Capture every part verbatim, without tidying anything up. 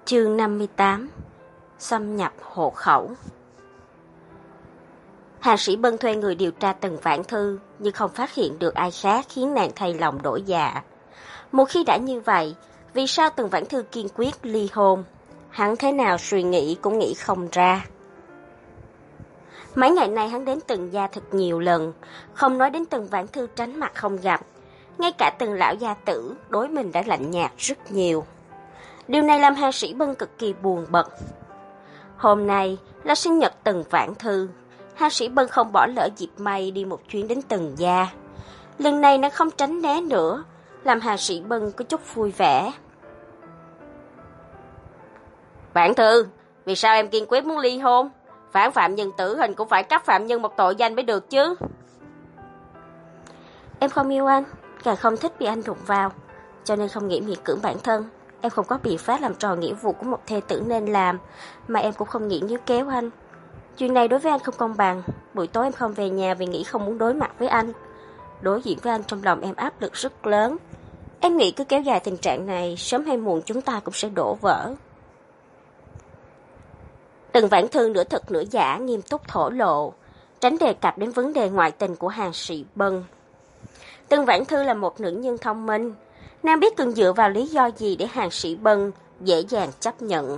Chương năm mươi tám. Xâm nhập hộ khẩu. Hà Sĩ Bân thuê người điều tra Tần Vãn Thư, nhưng không phát hiện được ai khác khiến nàng thay lòng đổi dạ. Một khi đã như vậy, vì sao Tần Vãn Thư kiên quyết ly hôn? Hắn thế nào suy nghĩ cũng nghĩ không ra. Mấy ngày nay hắn đến Tần gia thật nhiều lần, không nói đến Tần Vãn Thư tránh mặt không gặp. Ngay cả Tần lão gia tử đối mình đã lạnh nhạt rất nhiều. Điều này làm Hà Sĩ Bân cực kỳ buồn bực. Hôm nay là sinh nhật Tần Vãn Thư, Hà Sĩ Bân không bỏ lỡ dịp may đi một chuyến đến Tần gia. Lần này nó không tránh né nữa, làm Hà Sĩ Bân có chút vui vẻ. Vãn Thư, vì sao em kiên quyết muốn ly hôn? Phản phạm nhân tử hình cũng phải cấp phạm nhân một tội danh mới được chứ. Em không yêu anh, càng không thích bị anh đụng vào, cho nên không nghĩ miễn cưỡng bản thân. Em không có biện pháp làm tròn nghĩa vụ của một thê tử nên làm, mà em cũng không nghĩ níu kéo anh. Chuyện này đối với anh không công bằng. Buổi tối em không về nhà vì nghĩ không muốn đối mặt với anh. Đối diện với anh trong lòng em áp lực rất lớn. Em nghĩ cứ kéo dài tình trạng này, sớm hay muộn chúng ta cũng sẽ đổ vỡ. Tần Vãn Thư nửa thật nửa giả nghiêm túc thổ lộ, tránh đề cập đến vấn đề ngoại tình của Hà Sĩ Bân. Tần Vãn Thư là một nữ nhân thông minh, nàng biết cần dựa vào lý do gì để Hà Sĩ Bân dễ dàng chấp nhận.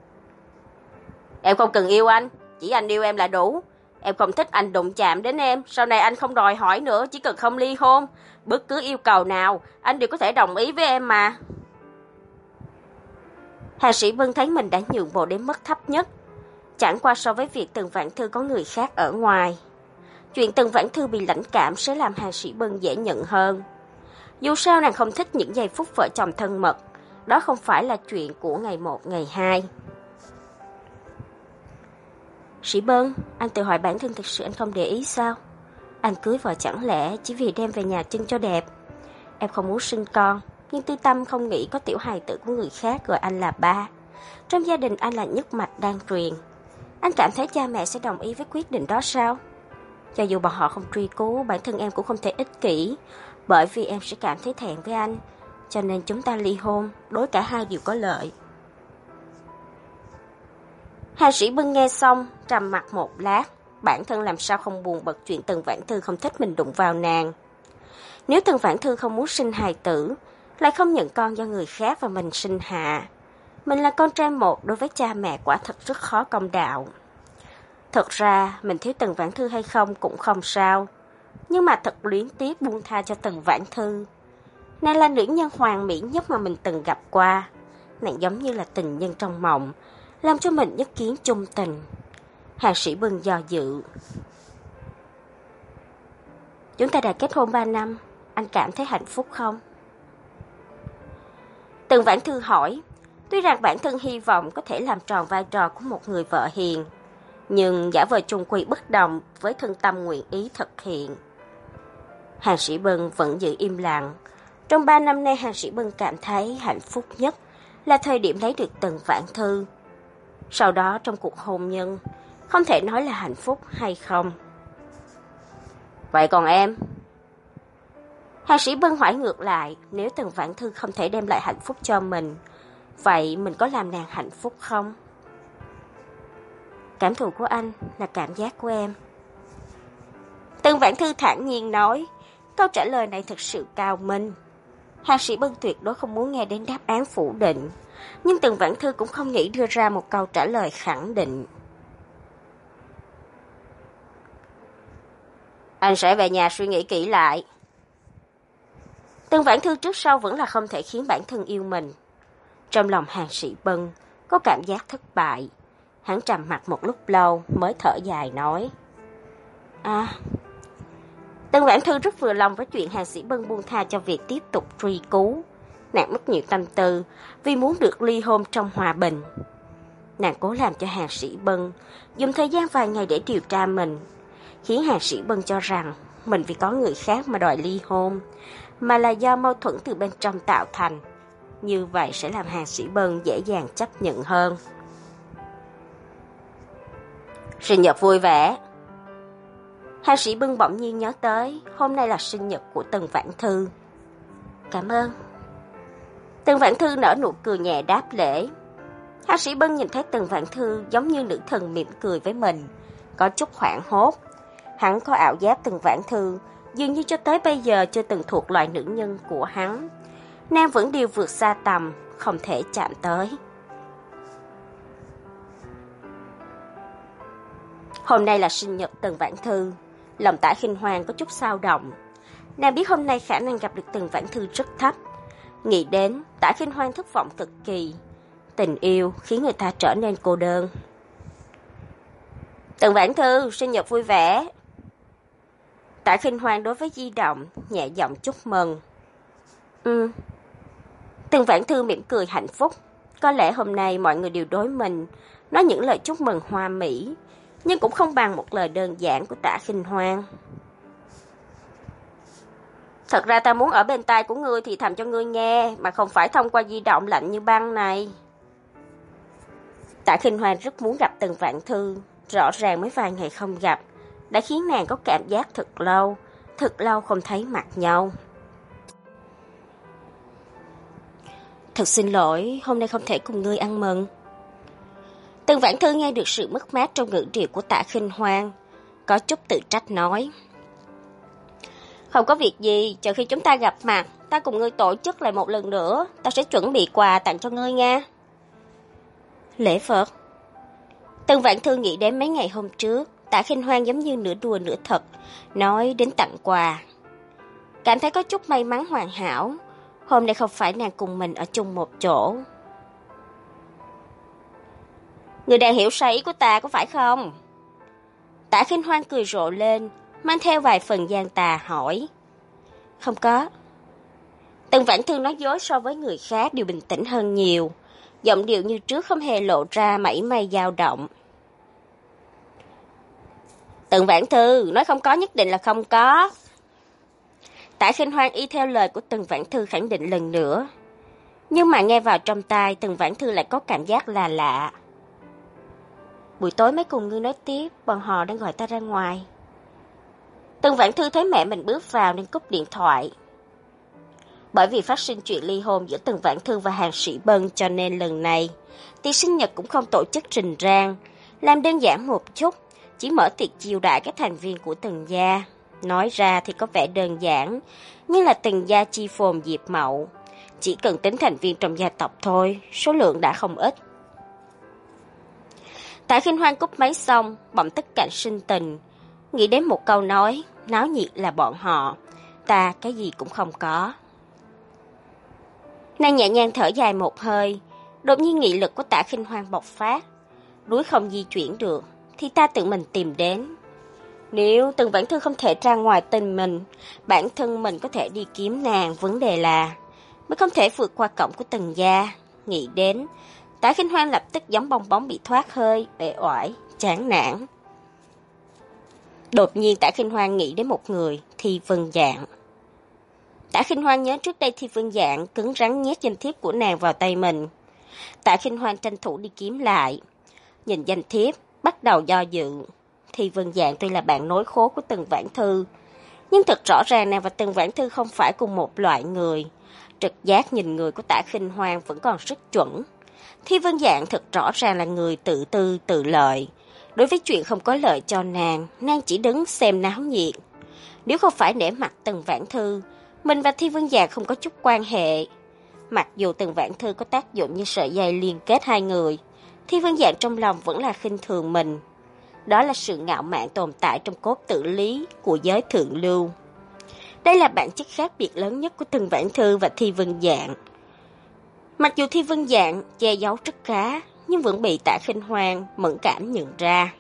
Em không cần yêu anh, chỉ anh yêu em là đủ. Em không thích anh đụng chạm đến em, sau này anh không đòi hỏi nữa, chỉ cần không ly hôn. Bất cứ yêu cầu nào, anh đều có thể đồng ý với em mà. Hà Sĩ Bân thấy mình đã nhượng bộ đến mức thấp nhất, chẳng qua so với việc Tần Vãn Thư có người khác ở ngoài. Chuyện Tần Vãn Thư bị lãnh cảm sẽ làm Hà Sĩ Bân dễ nhận hơn. Dù sao nàng không thích những giây phút vợ chồng thân mật, đó không phải là chuyện của ngày một ngày hai. Sĩ Bân, anh tự hỏi bản thân thực sự anh không để ý sao? Anh cưới vợ chẳng lẽ chỉ vì đem về nhà trưng cho đẹp? Em không muốn sinh con, nhưng tư tâm không nghĩ có tiểu hài tử của người khác gọi anh là ba. Trong gia đình anh là nhất mạch đan truyền. Anh cảm thấy cha mẹ sẽ đồng ý với quyết định đó sao? Cho dù bọn họ không truy cứu, bản thân em cũng không thể ích kỷ, bởi vì em sẽ cảm thấy thẹn với anh. Cho nên chúng ta ly hôn, đối cả hai đều có lợi. Hà Sĩ Bân nghe xong, trầm mặt một lát, bản thân làm sao không buồn bực chuyện Tần Vãn Thư không thích mình đụng vào nàng. Nếu Tần Vãn Thư không muốn sinh hài tử, lại không nhận con do người khác và mình sinh hạ, mình là con trai một đối với cha mẹ quả thật rất khó công đạo. Thật ra, mình thiếu Tần Vãn Thư hay không cũng không sao, nhưng mà thật luyến tiếc buông tha cho Tần Vãn Thư. Nàng là nữ nhân hoàn mỹ nhất mà mình từng gặp qua. Nàng giống như là tình nhân trong mộng, làm cho mình nhất kiến chung tình. Hà Sĩ Bân do dự. Chúng ta đã kết hôn ba năm, anh cảm thấy hạnh phúc không? Tần Vãn Thư hỏi, tuy rằng bản thân hy vọng có thể làm tròn vai trò của một người vợ hiền, nhưng giả vờ chung quy bất đồng với thân tâm nguyện ý thực hiện. Hà Sĩ Bân vẫn giữ im lặng. Trong ba năm nay Hà Sĩ Bân cảm thấy hạnh phúc nhất là thời điểm lấy được Tần Vãn Thư. Sau đó trong cuộc hôn nhân, không thể nói là hạnh phúc hay không. Vậy còn em? Hà Sĩ Bân hỏi ngược lại, nếu Tần Vãn Thư không thể đem lại hạnh phúc cho mình, vậy mình có làm nàng hạnh phúc không? Cảm thụ của anh là cảm giác của em. Tần Vãn Thư thản nhiên nói, câu trả lời này thật sự cao minh. Hà Sĩ Bân tuyệt đối không muốn nghe đến đáp án phủ định, nhưng Tần Vãn Thư cũng không nghĩ đưa ra một câu trả lời khẳng định. Anh sẽ về nhà suy nghĩ kỹ lại. Tần Vãn Thư trước sau vẫn là không thể khiến bản thân yêu mình. Trong lòng Hà Sĩ Bân có cảm giác thất bại. Hắn trầm mặc một lúc lâu mới thở dài nói. À... Tần Vãn Thư rất vừa lòng với chuyện Hà Sĩ Bân buông tha cho việc tiếp tục truy cứu. Nàng mất nhiều tâm tư vì muốn được ly hôn trong hòa bình. Nàng cố làm cho Hà Sĩ Bân dùng thời gian vài ngày để điều tra mình, khiến Hà Sĩ Bân cho rằng mình vì có người khác mà đòi ly hôn, mà là do mâu thuẫn từ bên trong tạo thành. Như vậy sẽ làm Hà Sĩ Bân dễ dàng chấp nhận hơn. Sinh nhật vui vẻ. Hà Sĩ Bân bỗng nhiên nhớ tới, hôm nay là sinh nhật của Tần Vãn Thư. Cảm ơn. Tần Vãn Thư nở nụ cười nhẹ đáp lễ. Hạ Sĩ Bân nhìn thấy Tần Vãn Thư giống như nữ thần mỉm cười với mình, có chút hoảng hốt. Hắn có ảo giác Tần Vãn Thư dường như cho tới bây giờ chưa từng thuộc loại nữ nhân của hắn. Nàng vẫn điều vượt xa tầm, không thể chạm tới. Hôm nay là sinh nhật Tần Vãn Thư, lòng Tả Khinh Hoan có chút dao động. Nàng biết hôm nay khả năng gặp được Tần Vãn Thư rất thấp. Nghĩ đến, Tả Khinh Hoan thất vọng cực kỳ. Tình yêu khiến người ta trở nên cô đơn. Tần Vãn Thư, sinh nhật vui vẻ. Tả Khinh Hoan đối với di động, nhẹ giọng chúc mừng. Ừ. Tần Vãn Thư mỉm cười hạnh phúc. Có lẽ hôm nay mọi người đều đối mình, nói những lời chúc mừng hoa mỹ, nhưng cũng không bằng một lời đơn giản của Tả Khinh Hoan. Thật ra ta muốn ở bên tai của ngươi thì thầm cho ngươi nghe, mà không phải thông qua di động lạnh như băng này. Tả Khinh Hoan rất muốn gặp Tần Vãn Thư, rõ ràng mấy vài ngày không gặp, đã khiến nàng có cảm giác thật lâu, thật lâu không thấy mặt nhau. Thật xin lỗi, hôm nay không thể cùng ngươi ăn mừng. Tần Vãn Thư nghe được sự mất mát trong ngữ điệu của Tả Khinh Hoan, có chút tự trách nói. Không có việc gì, chờ khi chúng ta gặp mặt, ta cùng ngươi tổ chức lại một lần nữa, ta sẽ chuẩn bị quà tặng cho ngươi nha. Lễ vật. Tần Vãn Thư nghĩ đến mấy ngày hôm trước, Tả Khinh Hoan giống như nửa đùa nửa thật, nói đến tặng quà. Cảm thấy có chút may mắn hoàn hảo, hôm nay không phải nàng cùng mình ở chung một chỗ. Người đang hiểu sai ý của ta có phải không? Tả Khinh Hoan cười rộ lên, mang theo vài phần gian tà hỏi. Không có. Tần Vãn Thư nói dối so với người khác đều bình tĩnh hơn nhiều, giọng điệu như trước không hề lộ ra mảy may dao động. Tần Vãn Thư, nói không có nhất định là không có. Tả Khinh Hoan y theo lời của Tần Vãn Thư khẳng định lần nữa. Nhưng mà nghe vào trong tai, Tần Vãn Thư lại có cảm giác là lạ. Buổi tối mới cùng ngươi nói tiếp, bọn họ đang gọi ta ra ngoài. Tần Vãn Thư thấy mẹ mình bước vào nên cúp điện thoại. Bởi vì phát sinh chuyện ly hôn giữa Tần Vãn Thư và Hàn Sĩ Bân cho nên lần này, tiệc sinh nhật cũng không tổ chức rình rang, làm đơn giản một chút, chỉ mở tiệc chiêu đãi các thành viên của Tần gia. Nói ra thì có vẻ đơn giản, nhưng là Tần gia chi phồn diệp mậu. Chỉ cần tính thành viên trong gia tộc thôi, số lượng đã không ít. Tả Khinh Hoan cúp máy xong, bỗng tức cảnh sinh tình, nghĩ đến một câu nói, náo nhiệt là bọn họ, ta cái gì cũng không có. Nàng nhẹ nhàng thở dài một hơi, đột nhiên nghị lực của Tả Khinh Hoan bộc phát. Núi không di chuyển được, thì ta tự mình tìm đến. Nếu Tần Vãn Thư không thể ra ngoài tình mình, bản thân mình có thể đi kiếm nàng, vấn đề là mới không thể vượt qua cổng của Tần gia. Nghĩ đến, Tả Khinh Hoan lập tức giống bong bóng bị thoát hơi, uể oải, chán nản. Đột nhiên Tả Khinh Hoan nghĩ đến một người, Thi Vân Dạng. Tả Khinh Hoan nhớ trước đây Thi Vân Dạng cứng rắn nhét danh thiếp của nàng vào tay mình. Tả Khinh Hoan tranh thủ đi kiếm lại. Nhìn danh thiếp, bắt đầu do dự. Thi Vân Dạng tuy là bạn nối khố của Tần Vãn Thư, nhưng thật rõ ràng nàng và Tần Vãn Thư không phải cùng một loại người. Trực giác nhìn người của Tả Khinh Hoan vẫn còn rất chuẩn. Thi Vân Dạng thật rõ ràng là người tự tư tự lợi. Đối với chuyện không có lợi cho nàng, nàng chỉ đứng xem náo nhiệt. Nếu không phải nể mặt Tần Vãn Thư, mình và Thi Vân Dạng không có chút quan hệ. Mặc dù Tần Vãn Thư có tác dụng như sợi dây liên kết hai người, Thi Vân Dạng trong lòng vẫn là khinh thường mình. Đó là sự ngạo mạn tồn tại trong cốt tử lý của giới thượng lưu. Đây là bản chất khác biệt lớn nhất của Tần Vãn Thư và Thi Vân Dạng. Mặc dù Thi Vân Dạng che giấu rất khá, nhưng vẫn bị Tả Khinh Hoan mẫn cảm nhận ra.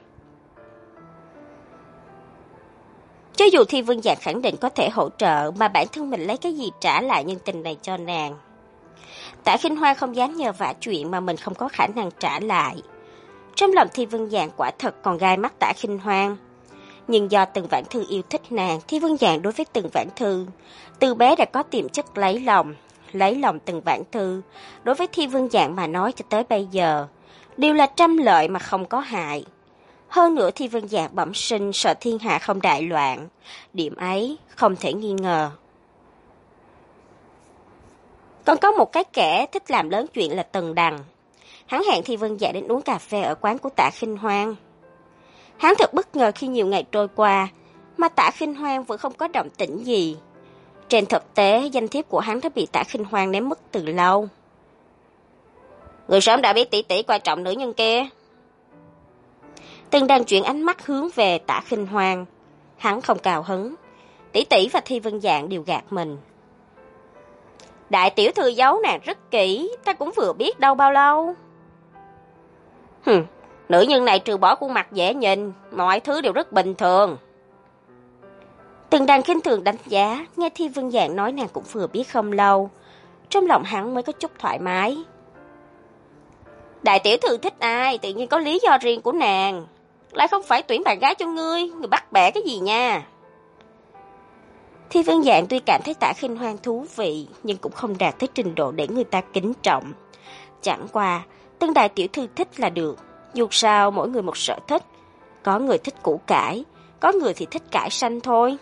Cho dù Thi Vân Dạng khẳng định có thể hỗ trợ, mà bản thân mình lấy cái gì trả lại nhân tình này cho nàng. Tả Khinh Hoan không dám nhờ vả chuyện mà mình không có khả năng trả lại. Trong lòng Thi Vân Dạng quả thật còn gai mắt Tả Khinh Hoan. Nhưng do Tần Vãn Thư yêu thích nàng, Thi Vân Dạng đối với Tần Vãn Thư từ bé đã có tiềm chất lấy lòng. Lấy lòng Tần Vãn Thư, đối với Thi Vân Dạng mà nói cho tới bây giờ, đều là trăm lợi mà không có hại. Hơn nữa Thi Vân Dạng bẩm sinh sợ thiên hạ không đại loạn, điểm ấy không thể nghi ngờ. Còn có một cái kẻ thích làm lớn chuyện là Tần Đằng. Hắn hẹn Thi Vân Dạ đến uống cà phê ở quán của Tạ Khinh Hoan. Hắn thật bất ngờ khi nhiều ngày trôi qua, mà Tạ Khinh Hoan vẫn không có động tĩnh gì. Trên thực tế, danh thiếp của hắn đã bị Tạ Khinh Hoan ném mất từ lâu. Người sớm đã biết tỷ tỷ quan trọng nữ nhân kia. Từng đang chuyển ánh mắt hướng về Tạ Khinh Hoan. Hắn không cào hứng. Tỷ tỷ và Thi Vân Dạng đều gạt mình. Đại tiểu thư giấu nàng rất kỹ, ta cũng vừa biết đâu bao lâu. Hừm, nữ nhân này trừ bỏ khuôn mặt dễ nhìn, mọi thứ đều rất bình thường. Từng đang khinh thường đánh giá, nghe Thi Vân Dạng nói nàng cũng vừa biết không lâu. Trong lòng hắn mới có chút thoải mái. Đại tiểu thư thích ai, tự nhiên có lý do riêng của nàng. Lại không phải tuyển bạn gái cho ngươi, người bắt bẻ cái gì nha. Thi Vân Dạng tuy cảm thấy Tạ Khinh Hoan thú vị, nhưng cũng không đạt tới trình độ để người ta kính trọng. Chẳng qua, Tân đại tiểu thư thích là được, dù sao mỗi người một sở thích. Có người thích củ cải, có người thì thích cải xanh thôi.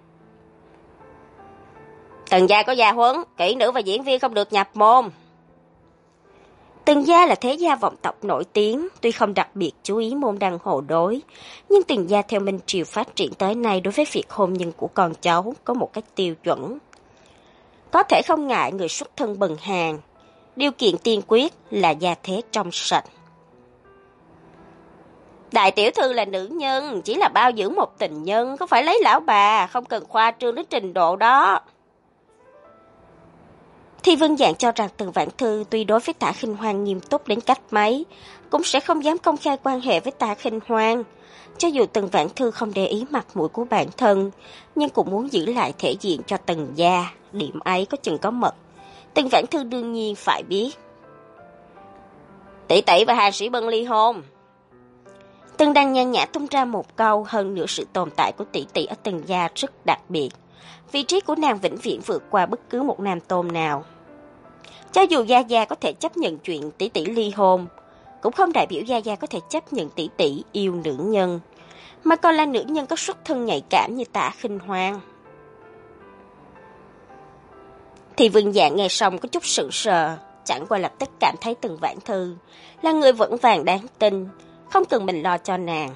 Tần gia có gia huấn, kỹ nữ và diễn viên không được nhập môn. Tần gia là thế gia vọng tộc nổi tiếng, tuy không đặc biệt chú ý môn đăng hộ đối, nhưng Tần gia theo Minh Triều phát triển tới nay đối với việc hôn nhân của con cháu có một cách tiêu chuẩn. Có thể không ngại người xuất thân bần hàn, điều kiện tiên quyết là gia thế trong sạch. Đại tiểu thư là nữ nhân, chỉ là bao dưỡng một tình nhân, không phải lấy lão bà, không cần khoa trương đến trình độ đó. Thi Vân Dạng cho rằng Tần Vãn Thư tuy đối với Tạ Khinh Hoan nghiêm túc đến cách mấy, cũng sẽ không dám công khai quan hệ với Tạ Khinh Hoan. Cho dù Tần Vãn Thư không để ý mặt mũi của bản thân, nhưng cũng muốn giữ lại thể diện cho Tần gia, điểm ấy có chừng có mật. Tần Vãn Thư đương nhiên phải biết. Tỷ tỷ và Hàn Sĩ Bân ly hôn. Tần đang nhan nhã tung ra một câu, hơn nữa sự tồn tại của tỷ tỷ ở Tần gia rất đặc biệt. Vị trí của nàng vĩnh viễn vượt qua bất cứ một nam tôn nào. Cho dù Gia Gia có thể chấp nhận chuyện tỷ tỷ ly hôn, cũng không đại biểu Gia Gia có thể chấp nhận tỷ tỷ yêu nữ nhân, mà còn là nữ nhân có xuất thân nhạy cảm như Tạ Khinh Hoan. Thì Vân Dạng nghe xong có chút sững sờ, chẳng qua lập tức cảm thấy Tần Vãn Thư là người vững vàng đáng tin, không cần mình lo cho nàng.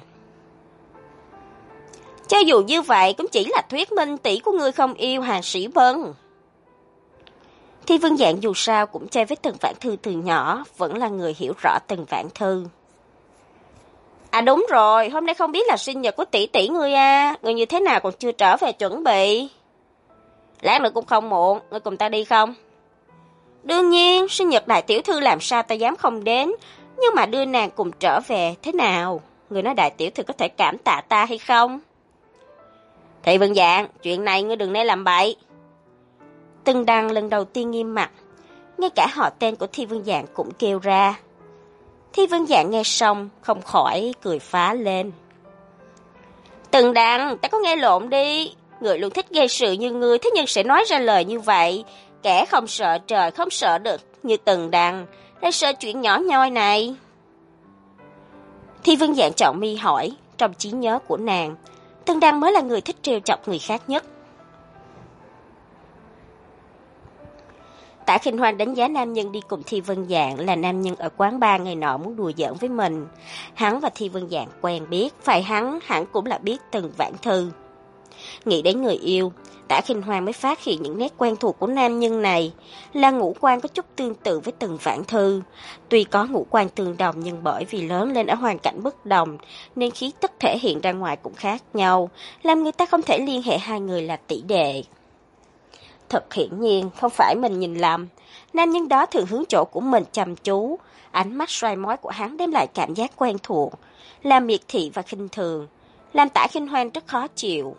Cho dù như vậy cũng chỉ là thuyết minh tỷ của ngươi không yêu Hàn Sĩ Bân. Thi Vân Dạng dù sao cũng chơi với Tần Vãn Thư từ nhỏ, vẫn là người hiểu rõ Tần Vãn Thư. À đúng rồi, hôm nay không biết là sinh nhật của tỷ tỷ ngươi à, ngươi như thế nào còn chưa trở về chuẩn bị. Lát nữa cũng không muộn, ngươi cùng ta đi không? Đương nhiên, sinh nhật đại tiểu thư làm sao ta dám không đến, nhưng mà đưa nàng cùng trở về thế nào? Ngươi nói đại tiểu thư có thể cảm tạ ta hay không? Thị Vân Dạng, chuyện này ngươi đừng nên làm bậy. Tần Đăng lần đầu tiên nghiêm mặt, ngay cả họ tên của Thi Vân Dạng cũng kêu ra. Thi Vân Dạng nghe xong, không khỏi cười phá lên. Tần Đăng, ta có nghe lộn đi, người luôn thích gây sự như ngươi, thế nhưng sẽ nói ra lời như vậy. Kẻ không sợ trời, không sợ được như Tần Đăng, lại sợ chuyện nhỏ nhoi này. Thi Vân Dạng chọn mi hỏi, trong trí nhớ của nàng, Tần Đăng mới là người thích trêu chọc người khác nhất. Tạ Khinh Hoan đánh giá nam nhân đi cùng Thi Vân Dạng là nam nhân ở quán bar ngày nọ muốn đùa giỡn với mình. Hắn và Thi Vân Dạng quen biết, phải hắn, hắn cũng là biết Tần Vãn Thư. Nghĩ đến người yêu, Tạ Khinh Hoan mới phát hiện những nét quen thuộc của nam nhân này là ngũ quan có chút tương tự với Tần Vãn Thư. Tuy có ngũ quan tương đồng nhưng bởi vì lớn lên ở hoàn cảnh bất đồng nên khí tức thể hiện ra ngoài cũng khác nhau, làm người ta không thể liên hệ hai người là tỷ đệ. Thật hiển nhiên, không phải mình nhìn lầm. Nam nhân đó thường hướng chỗ của mình chăm chú. Ánh mắt xoay mói của hắn đem lại cảm giác quen thuộc, làm miệt thị và khinh thường, làm Tạ Khinh Hoan rất khó chịu.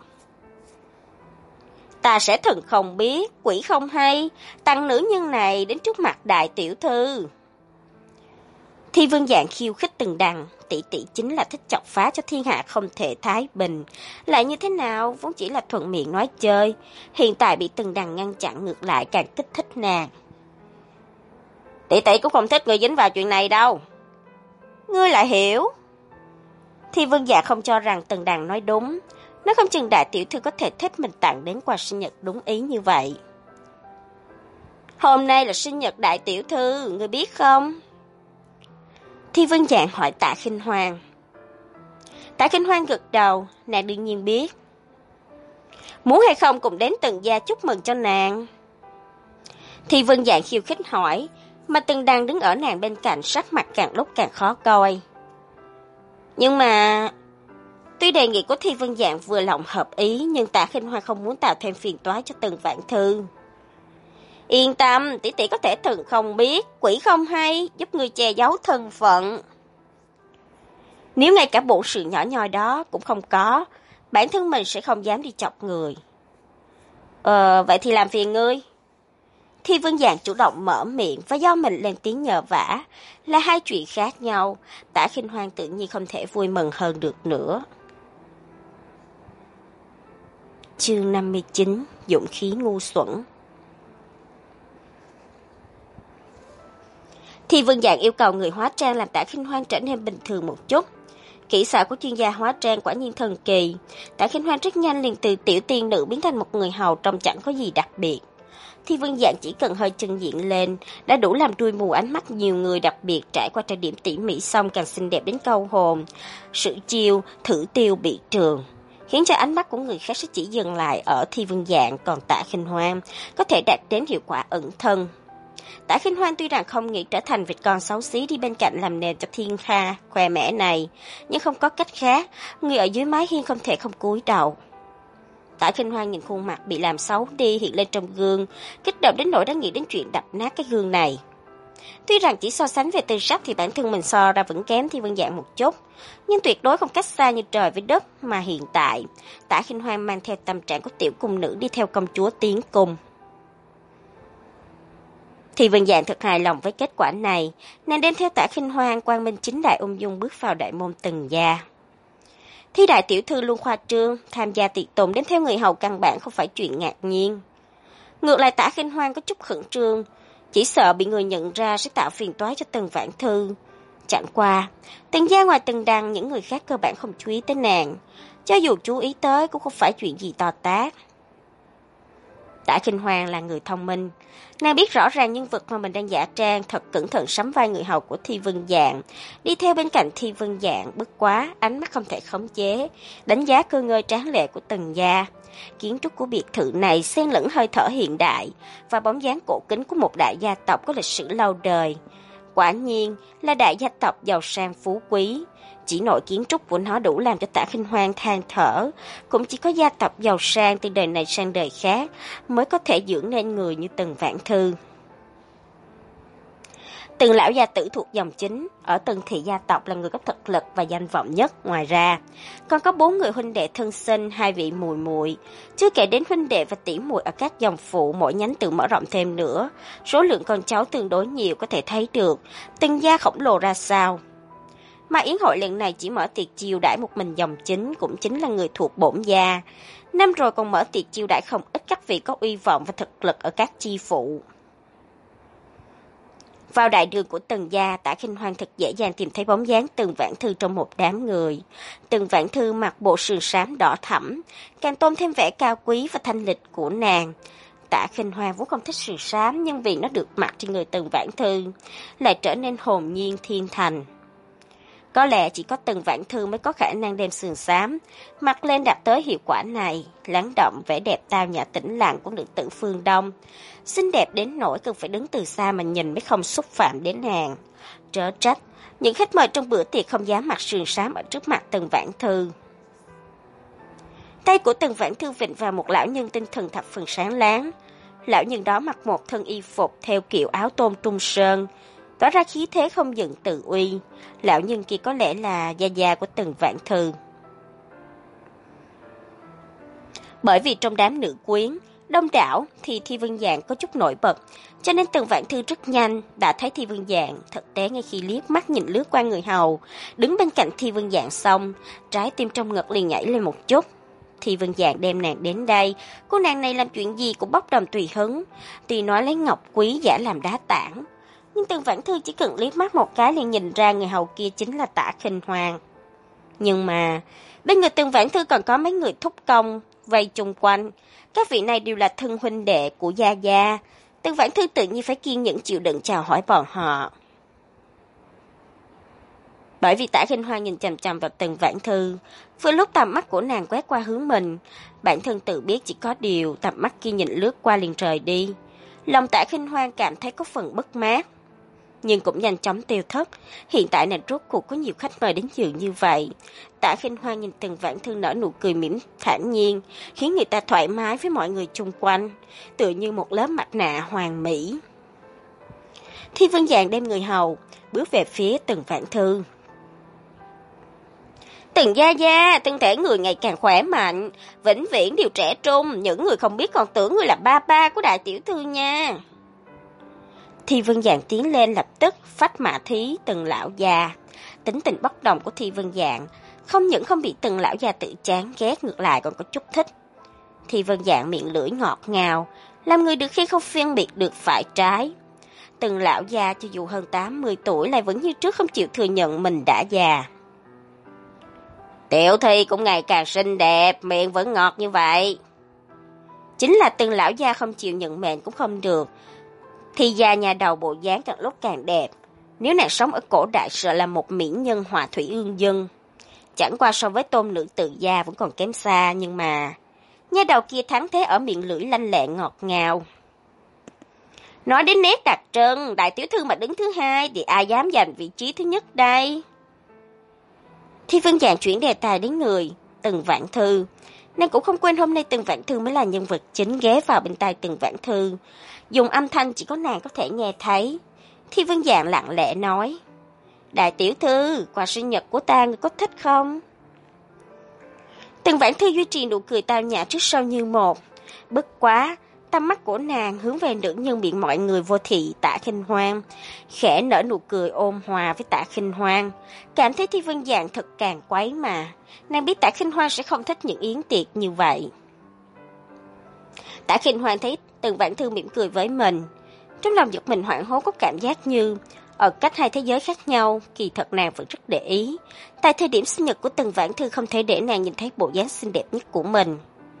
Ta sẽ thần không biết, quỷ không hay, tặng nữ nhân này đến trước mặt đại tiểu thư. Thi Vân Dạng khiêu khích Tần Đăng, tỷ tỷ chính là thích chọc phá cho thiên hạ không thể thái bình. Lại như thế nào, vốn chỉ là thuận miệng nói chơi, hiện tại bị Tần Đăng ngăn chặn ngược lại càng kích thích nàng. Tỷ tỷ cũng không thích người dính vào chuyện này đâu. Ngươi lại hiểu. Thi Vân Dạng không cho rằng Tần Đăng nói đúng, nó không chừng đại tiểu thư có thể thích mình tặng đến quà sinh nhật đúng ý như vậy. Hôm nay là sinh nhật đại tiểu thư, ngươi biết không? Thi Vân Dạng hỏi Tạ Khinh Hoan. Tạ Khinh Hoan gật đầu, nàng đương nhiên biết. Muốn hay không cùng đến Tần gia chúc mừng cho nàng? Thi Vân Dạng khiêu khích hỏi, mà Tần Đăng đứng ở nàng bên cạnh, sắc mặt càng lúc càng khó coi. Nhưng mà... Tuy đề nghị của Thi Vân Dạng vừa lòng hợp ý, nhưng Tạ Khinh Hoan không muốn tạo thêm phiền toái cho Tần Vãn Thư. Yên tâm, tỷ tỷ có thể thần không biết, quỷ không hay, giúp người che giấu thân phận. Nếu ngay cả bộ sự nhỏ nhoi đó cũng không có, bản thân mình sẽ không dám đi chọc người. Ờ, vậy thì làm phiền ngươi. Thi Vân Dạng chủ động mở miệng và do mình lên tiếng nhờ vả là hai chuyện khác nhau. Tạ Khinh Hoan tự nhiên không thể vui mừng hơn được nữa. Chương năm mươi chín, Dũng khí ngu xuẩn. Thi Vân Dạng yêu cầu người hóa trang làm Tạ Khinh Hoan trở nên bình thường một chút. Kỹ xảo của chuyên gia hóa trang quả nhiên thần kỳ. Tạ Khinh Hoan rất nhanh liền từ tiểu tiên nữ biến thành một người hầu trông chẳng có gì đặc biệt. Thi Vân Dạng chỉ cần hơi chân diện lên đã đủ làm đuôi mù ánh mắt nhiều người, đặc biệt trải qua trang điểm tỉ mỉ xong càng xinh đẹp đến câu hồn. Sử chiêu thử tiêu bị trường khiến cho ánh mắt của người khác sẽ chỉ dừng lại ở Thi Vân Dạng, còn Tạ Khinh Hoan có thể đạt đến hiệu quả ẩn thân. Tạ Khinh Hoan tuy rằng không nghĩ trở thành vịt con xấu xí đi bên cạnh làm nền cho thiên kha khoe mẽ này, nhưng không có cách khác, người ở dưới mái hiên không thể không cúi đầu. Tạ Khinh Hoan nhìn khuôn mặt bị làm xấu đi hiện lên trong gương, kích động đến nỗi đã nghĩ đến chuyện đập nát cái gương này. Tuy rằng chỉ so sánh về tư sắc thì bản thân mình so ra vẫn kém Thi Vân Dạng một chút, nhưng tuyệt đối không cách xa như trời với đất, mà hiện tại Tạ Khinh Hoan mang theo tâm trạng của tiểu cung nữ đi theo công chúa tiến cung. Thi Vân Dạng thật hài lòng với kết quả này, nàng đem theo Tạ Khinh Hoan quang minh chính đại ung dung bước vào đại môn Tần gia. Thi đại tiểu thư luôn khoa trương, tham gia tiệc tùng đem theo người hầu căn bản không phải chuyện ngạc nhiên. Ngược lại Tạ Khinh Hoan có chút khẩn trương, chỉ sợ bị người nhận ra sẽ tạo phiền toái cho Tần Vãn Thư. Chẳng qua, Tần gia ngoài Tần Đăng những người khác cơ bản không chú ý tới nàng, cho dù chú ý tới cũng không phải chuyện gì to tát. Tạ Khinh Hoan là người thông minh, nàng biết rõ ràng nhân vật mà mình đang giả trang, thật cẩn thận sắm vai người hầu của Thi Vân Dạng, đi theo bên cạnh Thi Vân Dạng, bất quá ánh mắt không thể khống chế, đánh giá cơ ngơi tráng lệ của Tần gia. Kiến trúc của biệt thự này xen lẫn hơi thở hiện đại và bóng dáng cổ kính của một đại gia tộc có lịch sử lâu đời. Quả nhiên là đại gia tộc giàu sang phú quý. Chỉ nội kiến trúc của nó đủ làm cho Tạ Khinh Hoan than thở, cũng chỉ có gia tộc giàu sang từ đời này sang đời khác mới có thể dưỡng nên người như Tần Vãn Thư. Tần lão gia tử thuộc dòng chính, ở Tần thị gia tộc là người có thực lực và danh vọng nhất. Ngoài ra, còn có bốn người huynh đệ thân sinh, hai vị mùi muội, chưa kể đến huynh đệ và tỷ muội ở các dòng phụ mỗi nhánh tự mở rộng thêm nữa. Số lượng con cháu tương đối nhiều, có thể thấy được Tần gia khổng lồ ra sao. Mà yến hội lần này chỉ mở tiệc chiêu đãi một mình dòng chính, cũng chính là người thuộc bổn gia. Năm rồi còn mở tiệc chiêu đãi không ít các vị có uy vọng và thực lực ở các chi phụ. Vào đại đường của Tần gia, Tạ Khinh Hoan thật dễ dàng tìm thấy bóng dáng Tần Vãn Thư trong một đám người. Tần Vãn Thư mặc bộ sườn xám đỏ thẫm, càng tôn thêm vẻ cao quý và thanh lịch của nàng. Tạ Khinh Hoan vốn không thích sườn xám, nhưng vì nó được mặc trên người Tần Vãn Thư, lại trở nên hồn nhiên thiên thành. Có lẽ chỉ có Tần Vãn Thư mới có khả năng đem sườn xám mặc lên đạt tới hiệu quả này, lắng động vẻ đẹp tao nhã tĩnh lặng của nữ tử phương Đông, xinh đẹp đến nỗi cần phải đứng từ xa mà nhìn mới không xúc phạm đến nàng. Trớ trách, những khách mời trong bữa tiệc không dám mặc sườn xám ở trước mặt Tần Vãn Thư. Tay của Tần Vãn Thư vịn vào một lão nhân tinh thần thập phần sáng láng. Lão nhân đó mặc một thân y phục theo kiểu áo tôn trung sơn, tỏ ra khí thế không giận tự uy. Lão nhân kia có lẽ là gia gia của Tần Vãn Thư. Bởi vì trong đám nữ quyến đông đảo thì Thi Vân Dạng có chút nổi bật, cho nên Tần Vãn Thư rất nhanh đã thấy Thi Vân Dạng. Thực tế ngay khi liếc mắt nhìn lướt qua người hầu đứng bên cạnh Thi Vân Dạng xong, trái tim trong ngực liền nhảy lên một chút. Thi Vân Dạng đem nàng đến đây, cô nàng này làm chuyện gì cũng bốc đồng tùy hứng, tuy nói lấy ngọc quý giả làm đá tảng, nhưng Tần Vãn Thư chỉ cần liếc mắt một cái liền nhìn ra người hầu kia chính là Tạ Khinh Hoan. Nhưng mà bên người Tần Vãn Thư còn có mấy người thúc công vây chung quanh, các vị này đều là thân huynh đệ của gia gia. Tần Vãn Thư tự nhiên phải kiên nhẫn chịu đựng chào hỏi bọn họ. Bởi vì Tả Khinh Hoan nhìn chằm chằm vào Tần Vãn Thư, vừa lúc tầm mắt của nàng quét qua hướng mình, bản thân tự biết chỉ có điều tầm mắt kia nhìn lướt qua liền rời đi. Lòng Tả Khinh Hoan cảm thấy có phần bất mát, nhưng cũng nhanh chóng tiêu thất. Hiện tại nàng rốt cuộc có nhiều khách mời đến dự như vậy. Tả Khinh Hoan nhìn Tần Vãn Thư nở nụ cười mỉm thản nhiên, khiến người ta thoải mái với mọi người chung quanh, tựa như một lớp mặt nạ hoàn mỹ. Thi Vân Dạng đem người hầu bước về phía Tần Vãn Thư. Tần gia gia, thân thể người ngày càng khỏe mạnh, vĩnh viễn đều trẻ trung, những người không biết còn tưởng người là ba ba của đại tiểu thư nha. Thi Vân Dạng tiến lên lập tức phách mã thí Tần lão già. Tính tình bất đồng của Thi Vân Dạng không những không bị Tần lão già tự chán ghét, ngược lại còn có chút thích. Thi Vân Dạng miệng lưỡi ngọt ngào, làm người được khi không phân biệt được phải trái. Tần lão già cho dù hơn tám mươi tuổi lại vẫn như trước không chịu thừa nhận mình đã già. Tiểu Thi cũng ngày càng xinh đẹp, miệng vẫn ngọt như vậy. Chính là Tần lão gia không chịu nhận mệnh cũng không được. Thi gia nhà đầu bộ dáng càng lúc càng đẹp. Nếu nàng sống ở cổ đại sợ là một mỹ nhân hòa thủy ương dân. Chẳng qua so với tôn nữ tự gia vẫn còn kém xa, nhưng mà nhà đầu kia thắng thế ở miệng lưỡi lanh lẹ ngọt ngào. Nói đến nét đặc trưng, đại tiểu thư mà đứng thứ hai thì ai dám giành vị trí thứ nhất đây? Thi Vân Dạng chuyển đề tài đến người Tần Vãn Thư. Nàng cũng không quên hôm nay Tần Vãn Thư mới là nhân vật chính, ghé vào bên tai Tần Vãn Thư, dùng âm thanh chỉ có nàng có thể nghe thấy. Thi Vân Dạng lặng lẽ nói: Đại tiểu thư, quà sinh nhật của ta người có thích không? Tần Vãn Thư duy trì nụ cười tao nhã trước sau như một. Bất quá, tầm mắt của nàng hướng về nữ nhân bị mọi người vô thị Tả Khinh Hoan, khẽ nở nụ cười ôn hòa với Tả Khinh Hoan, cảm thấy Thi Vân Dạng thật càng quấy mà. Nàng biết Tả Khinh Hoan sẽ không thích những yến tiệc như vậy. Tả Khinh Hoan thấy Tần Vãn Thư mỉm cười với mình, trong lòng giật mình hoảng hốt, có cảm giác như ở cách hai thế giới khác nhau. Kỳ thật nàng vẫn rất để ý, tại thời điểm sinh nhật của Tần Vãn Thư không thể để nàng nhìn thấy bộ dáng xinh đẹp nhất của mình.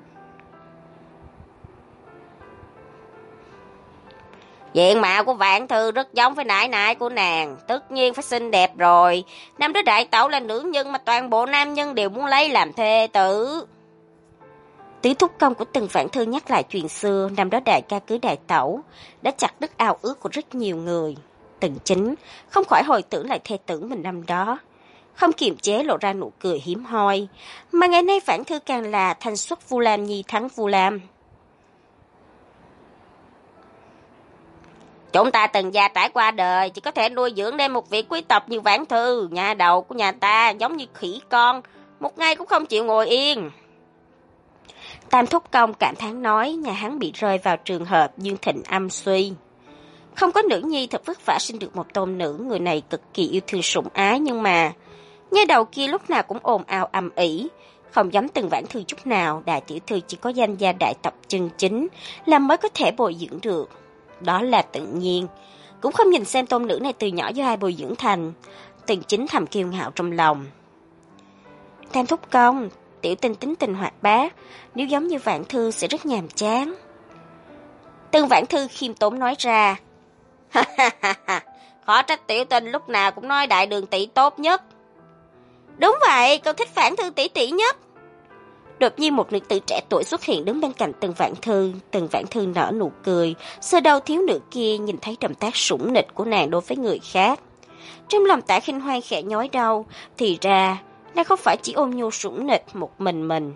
Diện mạo của Vãn Thư rất giống với nải nải của nàng, tất nhiên phải xinh đẹp rồi. Năm đó đại tẩu là nữ nhân mà toàn bộ nam nhân đều muốn lấy làm thê tử. Tứ thúc công của Tần Vãn Thư nhắc lại chuyện xưa, năm đó đại ca cưới đại tẩu đã chặt đứt ao ước của rất nhiều người. Tần Chính không khỏi hồi tưởng lại thê tử mình năm đó, không kiềm chế lộ ra nụ cười hiếm hoi, mà ngày nay Vãn Thư càng là thanh xuất Vu Lam Nhi thắng Vu Lam. Chúng ta Tần gia trải qua đời chỉ có thể nuôi dưỡng nên một vị quý tộc như Vãn Thư, nhà đầu của nhà ta giống như khỉ con, một ngày cũng không chịu ngồi yên. Tam thúc công cảm thán nói, nhà hắn bị rơi vào trường hợp dương thịnh âm suy. Không có nữ nhi thật vất vả sinh được một tôn nữ, người này cực kỳ yêu thương sủng ái, nhưng mà nhà đầu kia lúc nào cũng ồn ào ầm ĩ, không giống Tần Vãn Thư chút nào. Đại tiểu thư chỉ có danh gia đại tộc chân chính làm mới có thể bồi dưỡng được, đó là tự nhiên. Cũng không nhìn xem tôn nữ này từ nhỏ do ai bồi dưỡng thành. Tần Chính thầm kiêu ngạo trong lòng. Tam thúc công, tiểu tình tính tình hoạt bát, nếu giống như Vãn Thư sẽ rất nhàm chán. Tần Vãn Thư khiêm tốn nói ra. Khó trách tiểu tình lúc nào cũng nói đại đường tỷ tốt nhất. Đúng vậy, con thích Vãn Thư tỷ tỷ nhất. Đột nhiên một nữ tử trẻ tuổi xuất hiện đứng bên cạnh Tần Vãn Thư. Tần Vãn Thư nở nụ cười, sơ đầu thiếu nữ kia nhìn thấy động tác sủng nịch của nàng đối với người khác. Trong lòng Tả Khinh Hoan khẽ nhói đau, thì ra nàng không phải chỉ ôm nhu sủng nịch một mình mình.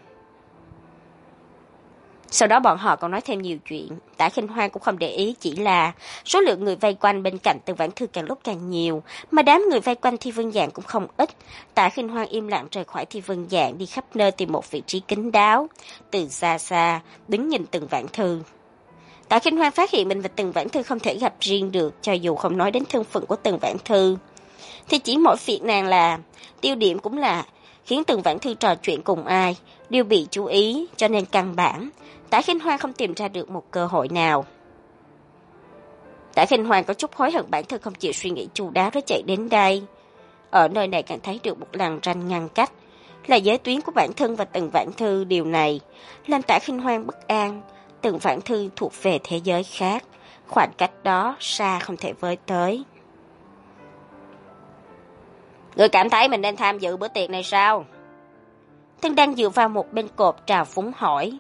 Sau đó bọn họ còn nói thêm nhiều chuyện. Tả Khinh Hoan cũng không để ý, chỉ là số lượng người vây quanh bên cạnh Tần Vãn Thư càng lúc càng nhiều, mà đám người vây quanh Thi Vân Dạng cũng không ít. Tả Khinh Hoan im lặng rời khỏi Thi Vân Dạng, đi khắp nơi tìm một vị trí kín đáo, từ xa xa đứng nhìn Tần Vãn Thư. Tả Khinh Hoan phát hiện mình và Tần Vãn Thư không thể gặp riêng được, cho dù không nói đến thân phận của Tần Vãn Thư, thì chỉ mỗi việc nàng là tiêu điểm cũng là khiến Tần Vãn Thư trò chuyện cùng ai đều bị chú ý, cho nên căn bản Tả Khinh Hoan không tìm ra được một cơ hội nào. Tả Khinh Hoan có chút hối hận bản thân không chịu suy nghĩ chu đáo rồi chạy đến đây. Ở nơi này càng thấy được một lằn ranh ngăn cách, là giới tuyến của bản thân và Tần Vãn Thư. Điều này làm Tả Khinh Hoan bất an. Tần Vãn Thư thuộc về thế giới khác, khoảng cách đó xa không thể với tới. Ngươi cảm thấy mình nên tham dự bữa tiệc này sao? Tân đang dựa vào một bên cột trào phúng hỏi.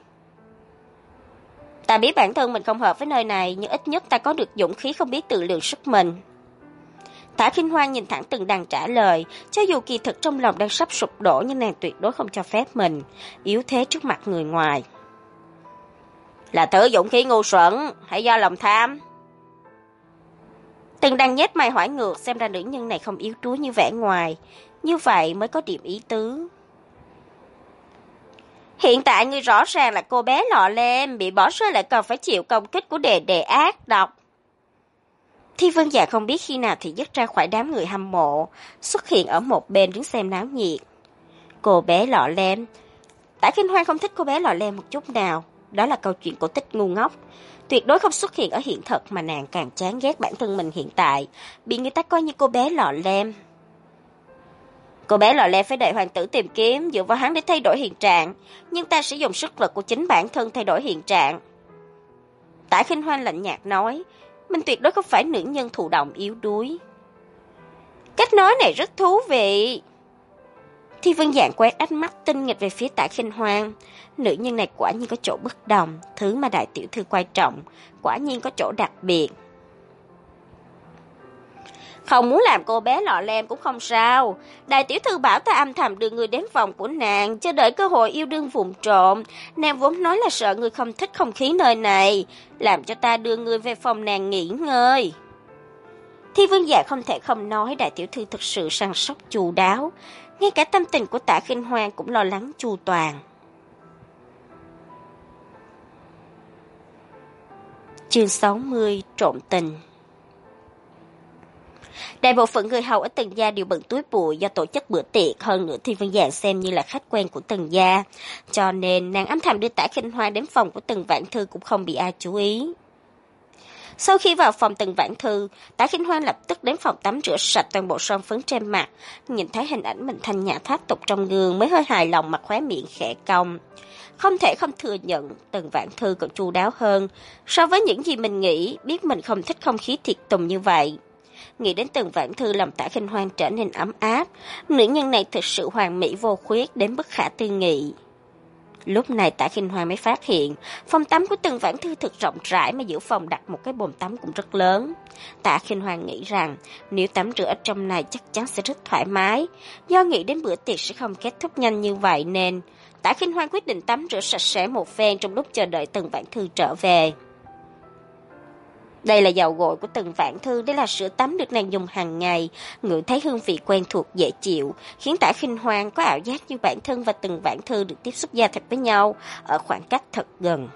Ta biết bản thân mình không hợp với nơi này, nhưng ít nhất ta có được dũng khí không biết tự lượng sức mình. Tả Khinh Hoan nhìn thẳng Từng Đằng trả lời, cho dù kỳ thực trong lòng đang sắp sụp đổ nhưng nàng tuyệt đối không cho phép mình yếu thế trước mặt người ngoài. Là thứ dũng khí ngu xuẩn, hay do lòng tham? Từng Đằng nhếch mày hỏi ngược, xem ra nữ nhân này không yếu đuối như vẻ ngoài, như vậy mới có điểm ý tứ. Hiện tại ngươi rõ ràng là cô bé lọ lem, bị bỏ rơi lại còn phải chịu công kích của đề đề ác độc. Thi Vân Dạ không biết khi nào thì dứt ra khỏi đám người hâm mộ, xuất hiện ở một bên đứng xem náo nhiệt. Cô bé lọ lem. Tả Khinh Hoan không thích cô bé lọ lem một chút nào, đó là câu chuyện cổ tích ngu ngốc. Tuyệt đối không xuất hiện ở hiện thực, mà nàng càng chán ghét bản thân mình hiện tại, bị người ta coi như cô bé lọ lem. Cô bé lọ lem phải đợi hoàng tử tìm kiếm, dựa vào hắn để thay đổi hiện trạng, nhưng ta sẽ dùng sức lực của chính bản thân thay đổi hiện trạng. Tả Khinh Hoan lạnh nhạt nói, mình tuyệt đối không phải nữ nhân thụ động yếu đuối. Cách nói này rất thú vị. Thi Vân Dạng quét ánh mắt tinh nghịch về phía Tả Khinh Hoan. Nữ nhân này quả nhiên có chỗ bất đồng, thứ mà đại tiểu thư quan trọng, quả nhiên có chỗ đặc biệt. Không muốn làm cô bé lọ lem cũng không sao. Đại tiểu thư bảo ta âm thầm đưa người đến phòng của nàng, cho đợi cơ hội yêu đương vụng trộm. Nàng vốn nói là sợ người không thích không khí nơi này, làm cho ta đưa người về phòng nàng nghỉ ngơi. Thi Vương Dạ không thể không nói đại tiểu thư thực sự săn sóc chu đáo, ngay cả tâm tình của Tả Khinh Hoan cũng lo lắng chu toàn. Chương sáu mươi, trộm tình. Đại bộ phận người hầu ở Tần gia đều bận túi bụi do tổ chức bữa tiệc, hơn nữa Thi Vân Dạng xem như là khách quen của Tần gia, cho nên nàng âm thầm đưa Tả Khinh Hoan đến phòng của Tần Vãn Thư cũng không bị ai chú ý. Sau khi vào phòng Tần Vãn Thư, Tả Khinh Hoan lập tức đến phòng tắm rửa sạch toàn bộ son phấn trên mặt, nhìn thấy hình ảnh mình thanh nhã thoát tục trong gương mới hơi hài lòng mà khóe miệng khẽ cong. Không thể không thừa nhận, Tần Vãn Thư còn chu đáo hơn so với những gì mình nghĩ, biết mình không thích không khí thiệt tùng như vậy. Nghĩ đến Tần Vãn Thư làm Tả Khinh Hoan trở nên ấm áp, nữ nhân này thực sự hoàn mỹ vô khuyết đến bất khả tư nghị. Lúc này Tả Khinh Hoan mới phát hiện, phòng tắm của Tần Vãn Thư thực rộng rãi mà giữa phòng đặt một cái bồn tắm cũng rất lớn. Tả Khinh Hoan nghĩ rằng nếu tắm rửa ở trong này chắc chắn sẽ rất thoải mái. Do nghĩ đến bữa tiệc sẽ không kết thúc nhanh như vậy nên Tả Khinh Hoan quyết định tắm rửa sạch sẽ một phen trong lúc chờ đợi Tần Vãn Thư trở về. Đây là dầu gội của Tần Vãn Thư, đây là sữa tắm được nàng dùng hàng ngày, ngửi thấy hương vị quen thuộc dễ chịu, khiến Tả Khinh Hoan có ảo giác như bản thân và Tần Vãn Thư được tiếp xúc da thịt với nhau ở khoảng cách thật gần.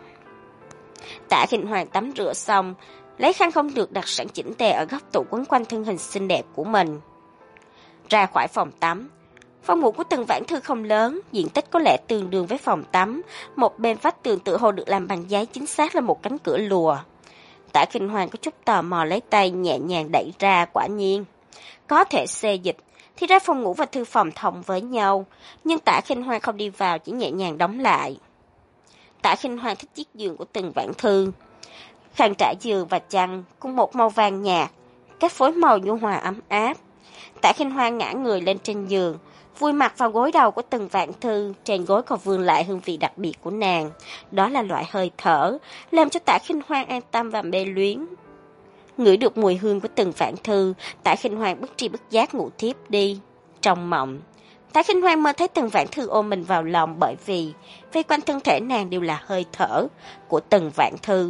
Tả Khinh Hoan tắm rửa xong, lấy khăn không được đặt sẵn chỉnh tề ở góc tủ quấn quanh thân hình xinh đẹp của mình. Ra khỏi phòng tắm, phòng ngủ của Tần Vãn Thư không lớn, diện tích có lẽ tương đương với phòng tắm, một bên vách tường tựa hồ được làm bằng giấy, chính xác là một cánh cửa lùa. Tả Khinh Hoan có chút tò mò lấy tay nhẹ nhàng đẩy ra, quả nhiên có thể xê dịch, thì ra phòng ngủ và thư phòng thông với nhau, nhưng Tả Khinh Hoan không đi vào, chỉ nhẹ nhàng đóng lại. Tả Khinh Hoan thích chiếc giường của Tần Vãn Thư, khăn trải giường và chăn cùng một màu vàng nhạt, các phối màu nhu hòa ấm áp. Tả Khinh Hoan ngã người lên trên giường, vùi mặt vào gối đầu của Tần Vãn Thư, trên gối còn vương lại hương vị đặc biệt của nàng, đó là loại hơi thở, làm cho Tả Khinh Hoan an tâm và mê luyến. Ngửi được mùi hương của Tần Vãn Thư, Tả Khinh Hoan bất tri bất giác ngủ thiếp đi. Trong mộng, Tả Khinh Hoan mơ thấy Tần Vãn Thư ôm mình vào lòng, bởi vì vây quanh thân thể nàng đều là hơi thở của Tần Vãn Thư.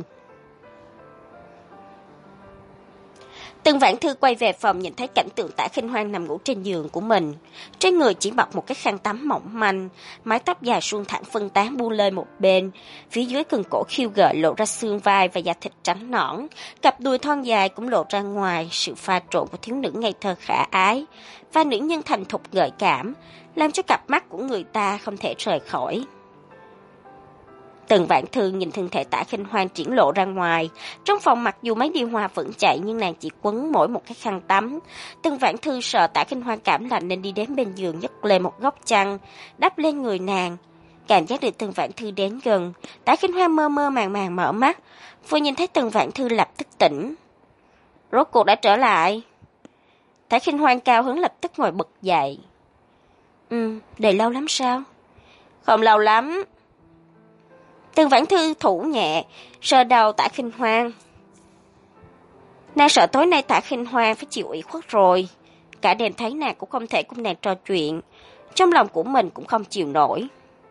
Tần Vãn Thư quay về phòng, nhìn thấy cảnh tượng Tả Khinh Hoan nằm ngủ trên giường của mình. Trên người chỉ bọc một cái khăn tắm mỏng manh, mái tóc dài suôn thẳng phân tán buông lơi một bên, phía dưới cần cổ khiêu gợi lộ ra xương vai và da thịt trắng nõn, cặp đùi thon dài cũng lộ ra ngoài, sự pha trộn của thiếu nữ ngây thơ khả ái và nữ nhân thành thục gợi cảm, làm cho cặp mắt của người ta không thể rời khỏi. Tần Vãn Thư nhìn thân thể Tả Khinh Hoan triển lộ ra ngoài. Trong phòng mặc dù máy điều hòa vẫn chạy nhưng nàng chỉ quấn mỗi một cái khăn tắm. Tần Vãn Thư sợ Tả Khinh Hoan cảm lạnh nên đi đến bên giường nhấc lên một góc chăn, đắp lên người nàng. Cảm giác được Tần Vãn Thư đến gần, Tả Khinh Hoan mơ mơ màng màng mở mắt, vừa nhìn thấy Tần Vãn Thư lập tức tỉnh. Rốt cuộc đã trở lại. Tạ Khinh Hoan cao hứng lập tức ngồi bật dậy. Ừ, đợi lâu lắm sao? Không lâu lắm. Tần Vãn Thư thủ nhẹ, sờ đầu Tạ Khinh Hoan. Nàng sợ tối nay Tạ Khinh Hoan phải chịu ủy khuất rồi. Cả đêm thấy nàng cũng không thể cùng nàng trò chuyện, trong lòng của mình cũng không chịu nổi.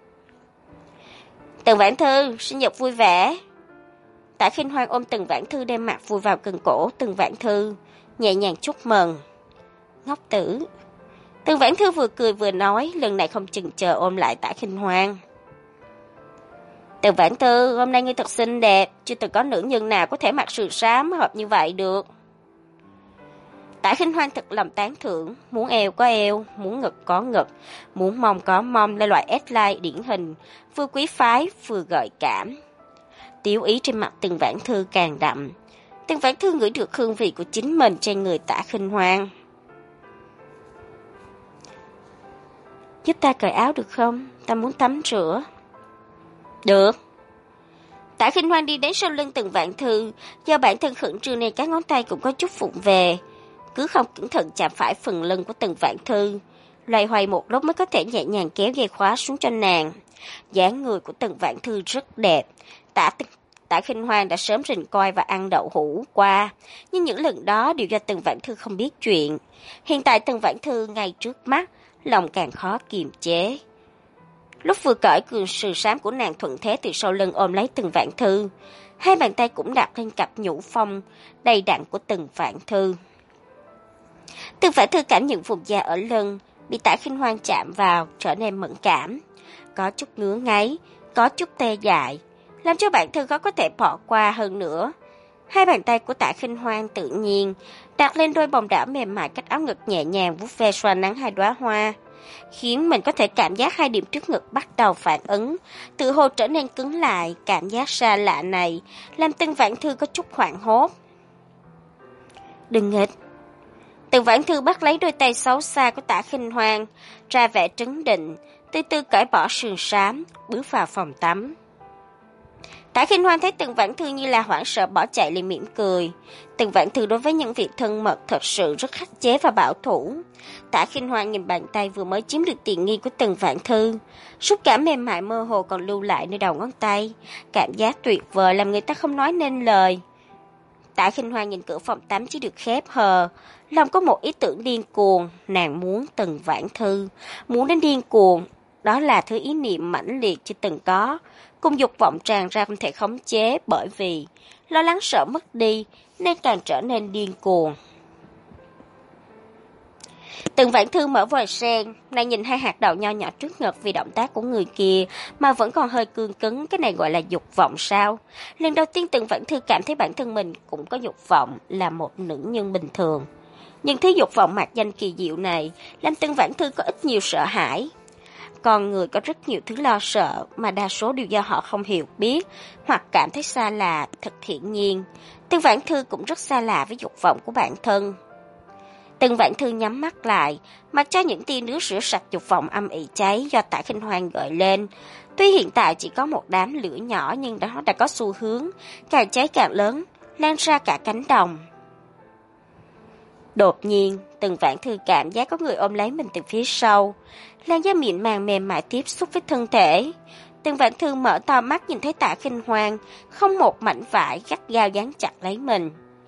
Tần Vãn Thư, sinh nhật vui vẻ. Tạ Khinh Hoan ôm Tần Vãn Thư đem mặt vùi vào cần cổ Tần Vãn Thư, nhẹ nhàng chúc mừng. Ngốc tử. Tần Vãn Thư vừa cười vừa nói, lần này không chừng chờ ôm lại Tạ Khinh Hoan. Tần Vãn Thư, hôm nay ngươi thật xinh đẹp, chưa từng có nữ nhân nào có thể mặc sườn xám hợp như vậy được. Tạ Khinh Hoan thật lòng tán thưởng, muốn eo có eo, muốn ngực có ngực, muốn mông có mông, là loại S-line điển hình, vừa quý phái vừa gợi cảm. Tiểu ý trên mặt Tần Vãn Thư càng đậm. Tần Vãn Thư ngửi được hương vị của chính mình trên người Tạ Khinh Hoan. Giúp ta cởi áo được không? Ta muốn tắm rửa. Được. Tạ Khinh Hoan đi đến sau lưng Tần Vãn Thư, do bản thân khẩn trương nên các ngón tay cũng có chút vụng về, cứ không cẩn thận chạm phải phần lưng của Tần Vãn Thư, loay hoay một lúc mới có thể nhẹ nhàng kéo dây khóa xuống cho nàng. Dáng người của Tần Vãn Thư rất đẹp. Tạ Tạ Khinh Hoan đã sớm rình coi và ăn đậu hũ qua, nhưng những lần đó đều do Tần Vãn Thư không biết chuyện. Hiện tại Tần Vãn Thư ngay trước mắt, lòng càng khó kiềm chế. Lúc vừa cởi cường sườn xám của nàng thuận thế từ sau lưng ôm lấy Tần Vãn Thư, hai bàn tay cũng đặt lên cặp nhũ phong đầy đặn của Tần Vãn Thư. Tần Vãn Thư cảm nhận vùng da ở lưng bị Tạ Khinh Hoan chạm vào trở nên mẫn cảm, có chút ngứa ngáy, có chút tê dại, làm cho bản thân khó có thể bỏ qua hơn nữa. Hai bàn tay của Tạ Khinh Hoan tự nhiên đặt lên đôi bồng đảo mềm mại cách áo ngực nhẹ nhàng vuốt ve xoa nắng hai đóa hoa, khiến mình có thể cảm giác hai điểm trước ngực bắt đầu phản ứng, tự hồ trở nên cứng lại. Cảm giác xa lạ này làm Tần Vãn Thư có chút hoảng hốt. Đừng nghịch. Tần Vãn Thư bắt lấy đôi tay xấu xa của Tạ Khinh Hoan, ra vẻ trấn định, từ từ cởi bỏ sườn xám, bước vào phòng tắm. Tạ Khinh Hoan thấy Tần Vãn Thư như là hoảng sợ bỏ chạy liền mỉm cười. Tần Vãn Thư đối với những việc thân mật thật sự rất khắc chế và bảo thủ. Tạ Khinh Hoan nhìn bàn tay vừa mới chiếm được tiện nghi của Tần Vãn Thư, xúc cảm mềm mại mơ hồ còn lưu lại nơi đầu ngón tay, cảm giác tuyệt vời làm người ta không nói nên lời. Tạ Khinh Hoan nhìn cửa phòng tắm chỉ được khép hờ, lòng có một ý tưởng điên cuồng, nàng muốn Tần Vãn Thư, muốn đến điên cuồng, đó là thứ ý niệm mãnh liệt chưa từng có, cùng dục vọng tràn ra không thể khống chế, bởi vì lo lắng sợ mất đi nên càng trở nên điên cuồng. Tần Vãn Thư mở vòi sen, nàng nhìn hai hạt đậu nho nhỏ trước ngực, vì động tác của người kia mà vẫn còn hơi cương cứng, cái này gọi là dục vọng sao? Lần đầu tiên Tần Vãn Thư cảm thấy bản thân mình cũng có dục vọng, là một nữ nhân bình thường. Nhưng thứ dục vọng mạc danh kỳ diệu này làm Tần Vãn Thư có ít nhiều sợ hãi. Con người có rất nhiều thứ lo sợ mà đa số đều do họ không hiểu biết hoặc cảm thấy xa lạ. Thật hiển nhiên, Tần Vãn Thư cũng rất xa lạ với dục vọng của bản thân. Tần Vãn Thư nhắm mắt lại, mặc cho những tia nước rửa sạch dục vọng âm ỉ cháy do Tạ Khinh Hoan gợi lên. Tuy hiện tại chỉ có một đám lửa nhỏ nhưng đó đã có xu hướng càng cháy càng lớn, lan ra cả cánh đồng. Đột nhiên, Tần Vãn Thư cảm giác có người ôm lấy mình từ phía sau, làn da mịn màng mềm mại tiếp xúc với thân thể. Tần Vãn Thư mở to mắt nhìn thấy Tạ Khinh Hoan không một mảnh vải gắt gao dán chặt lấy mình.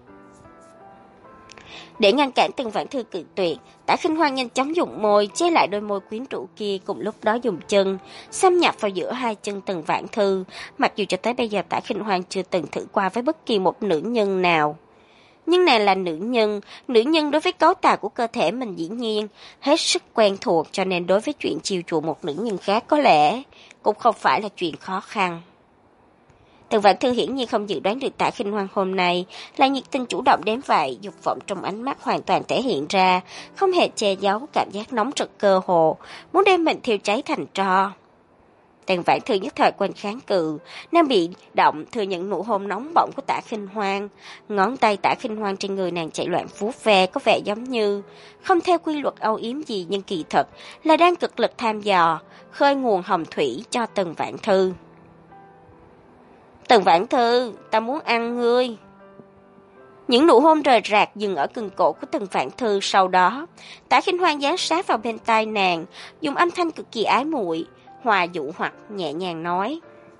Để ngăn cản Tần Vãn Thư cự tuyệt, Tạ Khinh Hoan nhanh chóng dùng môi che lại đôi môi quyến rũ kia, cùng lúc đó dùng chân xâm nhập vào giữa hai chân Tần Vãn Thư. Mặc dù cho tới bây giờ Tạ Khinh Hoan chưa từng thử qua với bất kỳ một nữ nhân nào, nhưng này là nữ nhân, nữ nhân đối với cấu tạo của cơ thể mình dĩ nhiên hết sức quen thuộc, cho nên đối với chuyện chiều chuộng một nữ nhân khác có lẽ cũng không phải là chuyện khó khăn. Tần Vãn Thư hiển nhiên không dự đoán được Tạ Khinh Hoan hôm nay là nhiệt tình chủ động đến vậy, dục vọng trong ánh mắt hoàn toàn thể hiện ra, không hề che giấu, cảm giác nóng rực cơ hồ muốn đem mình thiêu cháy thành tro. Tần Vãn Thư nhất thời quên kháng cự, nàng bị động thừa nhận nụ hôn nóng bỏng của Tạ Khinh Hoan. Ngón tay Tạ Khinh Hoan trên người nàng chạy loạn vuốt ve, có vẻ giống như không theo quy luật âu yếm gì, nhưng kỳ thực là đang cực lực tham dò, khơi nguồn hồng thủy cho Tần Vãn Thư. Tần Vãn Thư, ta muốn ăn ngươi. Những nụ hôn rời rạc dừng ở cần cổ của Tần Vãn Thư, sau đó Tạ Khinh Hoan dán sát vào bên tai nàng, dùng âm thanh cực kỳ ái muội, hòa dụ hoặc nhẹ nhàng nói.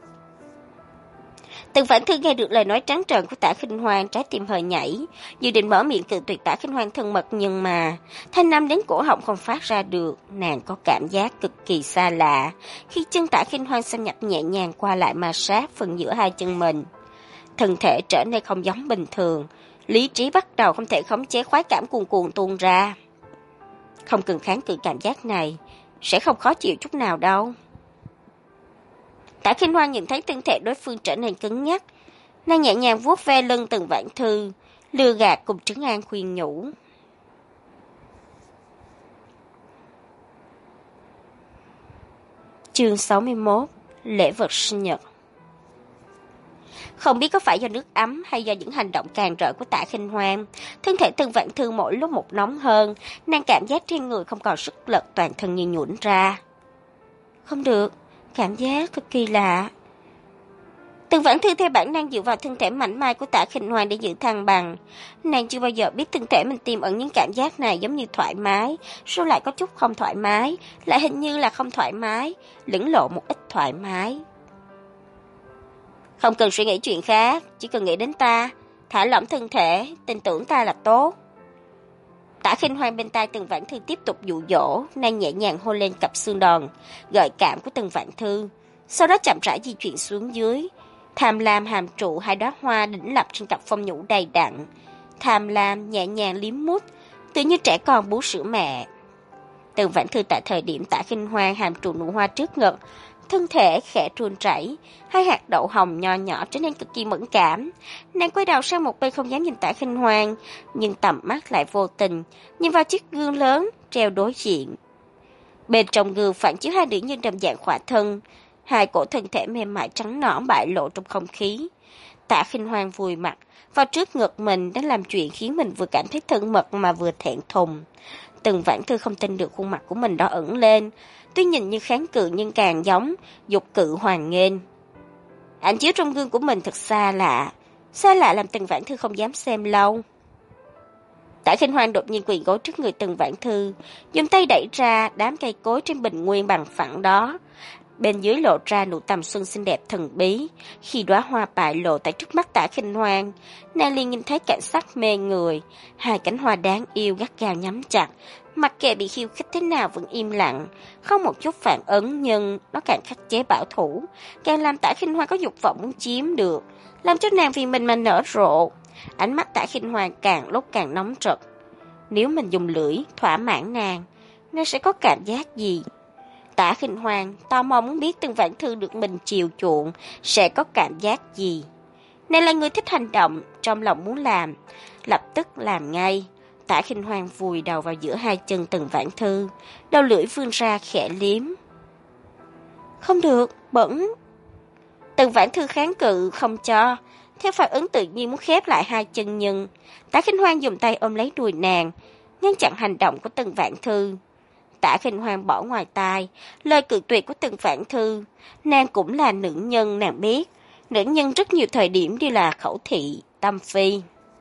Tần Vãn Thư nghe được lời nói trắng trợn của Tạ Khinh Hoan, trái tim hơi nhảy, dự định mở miệng cự tuyệt Tạ Khinh Hoan thân mật, nhưng mà thanh âm đến cổ họng không phát ra được. Nàng có cảm giác cực kỳ xa lạ khi chân Tạ Khinh Hoan xâm nhập nhẹ nhàng qua lại ma sát phần giữa hai chân mình. Thân thể trở nên không giống bình thường, lý trí bắt đầu không thể khống chế, khoái cảm cuồn cuộn tuôn ra. Không cần kháng cự cảm giác này, sẽ không khó chịu chút nào đâu. Tạ Khinh Hoan nhìn thấy thân thể đối phương trở nên cứng nhắc, nàng nhẹ nhàng vuốt ve lưng Tần Vãn Thư, lừa gạt cùng trấn an khuyên nhủ. Chương sáu mươi mốt. Lễ vật sinh nhật. Không biết có phải do nước ấm hay do những hành động càn rỡ của Tạ Khinh Hoan, thân thể Tần Vãn Thư mỗi lúc một nóng hơn, nàng cảm giác trên người không còn sức lực, toàn thân như nhũn ra. Không được, cảm giác cực kỳ lạ. Tần Vãn Thư theo bản năng dựa vào thân thể mảnh mai của Tạ Khinh Hoan để giữ thăng bằng. Nàng chưa bao giờ biết thân thể mình tiềm ẩn những cảm giác này, giống như thoải mái, rồi lại có chút không thoải mái, lại hình như là không thoải mái, lẫn lộn một ít thoải mái. Không cần suy nghĩ chuyện khác, chỉ cần nghĩ đến ta, thả lỏng thân thể, tin tưởng ta là tốt. Tạ Khinh Hoan bên tai Tần Vãn Thư tiếp tục dụ dỗ, nàng nhẹ nhàng hôn lên cặp xương đòn gợi cảm của Tần Vãn Thư, sau đó chậm rãi di chuyển xuống dưới. Tham lam hàm trụ hai đóa hoa đỉnh lập trên cặp phong nhũ đầy đặn. Tham lam nhẹ nhàng liếm mút, tự như trẻ con bú sữa mẹ. Tần Vãn Thư tại thời điểm Tạ Khinh Hoan hàm trụ nụ hoa trước ngực, thân thể khẽ run rẩy, hai hạt đậu hồng nho nhỏ trở nên cực kỳ mẫn cảm. Nàng quay đầu sang một bên không dám nhìn Tạ Khinh Hoan, nhưng tầm mắt lại vô tình nhìn vào chiếc gương lớn treo đối diện. Bên trong gương phản chiếu hai nữ nhân đầm dạng khỏa thân, hai cổ thân thể mềm mại trắng nõn bại lộ trong không khí. Tạ Khinh Hoan vùi mặt vào trước ngực mình, đã làm chuyện khiến mình vừa cảm thấy thân mật mà vừa thẹn thùng. Tần Vãn Thư không tin được khuôn mặt của mình đỏ ửng lên, tuy nhìn như kháng cự nhưng càng giống dục cự hoàn nghênh. Ảnh chiếu trong gương của mình thật xa lạ, xa lạ làm Tần Vãn Thư không dám xem lâu. Tạ Khinh Hoan đột nhiên quỳ gối trước người Tần Vãn Thư, dùng tay đẩy ra đám cây cối trên bình nguyên bằng phẳng đó. Bên dưới lộ ra nụ tầm xuân xinh đẹp thần bí. Khi đóa hoa bại lộ tại trước mắt Tạ Khinh Hoan, nàng liền nhìn thấy cảnh sắc mê người. Hai cánh hoa đáng yêu gắt gao nhắm chặt, mặc kệ bị khiêu khích thế nào vẫn im lặng, không một chút phản ứng, nhưng nó càng khắc chế bảo thủ, càng làm Tạ Khinh Hoan có dục vọng muốn chiếm được, làm cho nàng vì mình mà nở rộ. Ánh mắt Tạ Khinh Hoan càng lúc càng nóng rực. Nếu mình dùng lưỡi thỏa mãn nàng, nàng sẽ có cảm giác gì? Tạ Khinh Hoan tò mò muốn biết Tần Vãn Thư được mình chiều chuộng sẽ có cảm giác gì. Nàng là người thích hành động, trong lòng muốn làm, lập tức làm ngay. Tạ Khinh Hoan vùi đầu vào giữa hai chân Tần Vãn Thư, đầu lưỡi vươn ra khẽ liếm. Không được, bẩn. Tần Vãn Thư kháng cự không cho, theo phản ứng tự nhiên muốn khép lại hai chân, nhưng Tạ Khinh Hoan dùng tay ôm lấy đùi nàng, ngăn chặn hành động của Tần Vãn Thư. Tạ Khinh Hoan bỏ ngoài tai lời cự tuyệt của Tần Vãn Thư. Nàng cũng là nữ nhân, nàng biết nữ nhân rất nhiều thời điểm đều là khẩu thị tâm phi.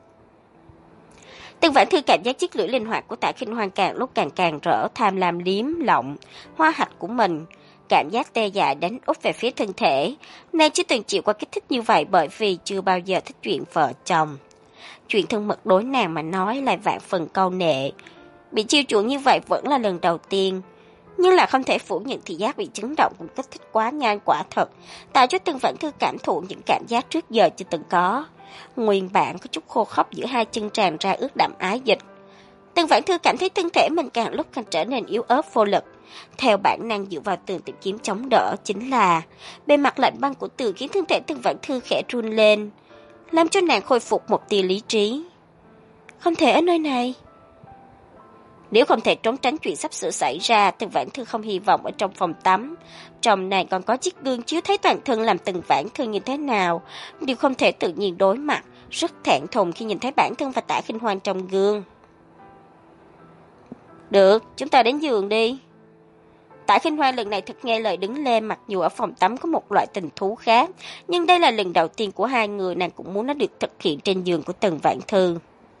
Tần Vãn Thư cảm giác chiếc lưỡi linh hoạt của Tạ Khinh Hoan càng lúc càng càng rỡ, tham lam liếm lộng hoa hạch của mình. Cảm giác tê dại đánh úp về phía thân thể. Nàng chưa từng chịu qua kích thích như vậy, bởi vì chưa bao giờ thích chuyện vợ chồng. Chuyện thân mật đối nàng mà nói lại vạn phần câu nệ. Bị chiêu chuộng như vậy vẫn là lần đầu tiên, nhưng là không thể phủ nhận thị giác bị chấn động cùng kích thích quá nhanh quả thật, tạo cho Tần Vãn Thư cảm thụ những cảm giác trước giờ chưa từng có. Nguyên bản có chút khô khốc giữa hai chân tràn ra ướt đẫm ái dịch. Tần Vãn Thư cảm thấy thân thể mình càng lúc càng trở nên yếu ớt vô lực. Theo bản năng dựa vào tường tìm kiếm chống đỡ, chính là bề mặt lạnh băng của tường khiến thân thể Tần Vãn Thư khẽ run lên, làm cho nàng khôi phục một tia lý trí. Không thể ở nơi này. Nếu không thể trốn tránh chuyện sắp sửa xảy ra, Tần Vãn Thư không hy vọng ở trong phòng tắm. Trong này còn có chiếc gương chiếu thấy toàn thân, làm Tần Vãn Thư như thế nào đều không thể tự nhiên đối mặt, rất thẹn thùng khi nhìn thấy bản thân và Tạ Khinh Hoan trong gương. Được, chúng ta đến giường đi. Tạ Khinh Hoan lần này thật nghe lời đứng lên, mặc dù ở phòng tắm có một loại tình thú khác, nhưng đây là lần đầu tiên của hai người, nàng cũng muốn nó được thực hiện trên giường của Tần Vãn Thư.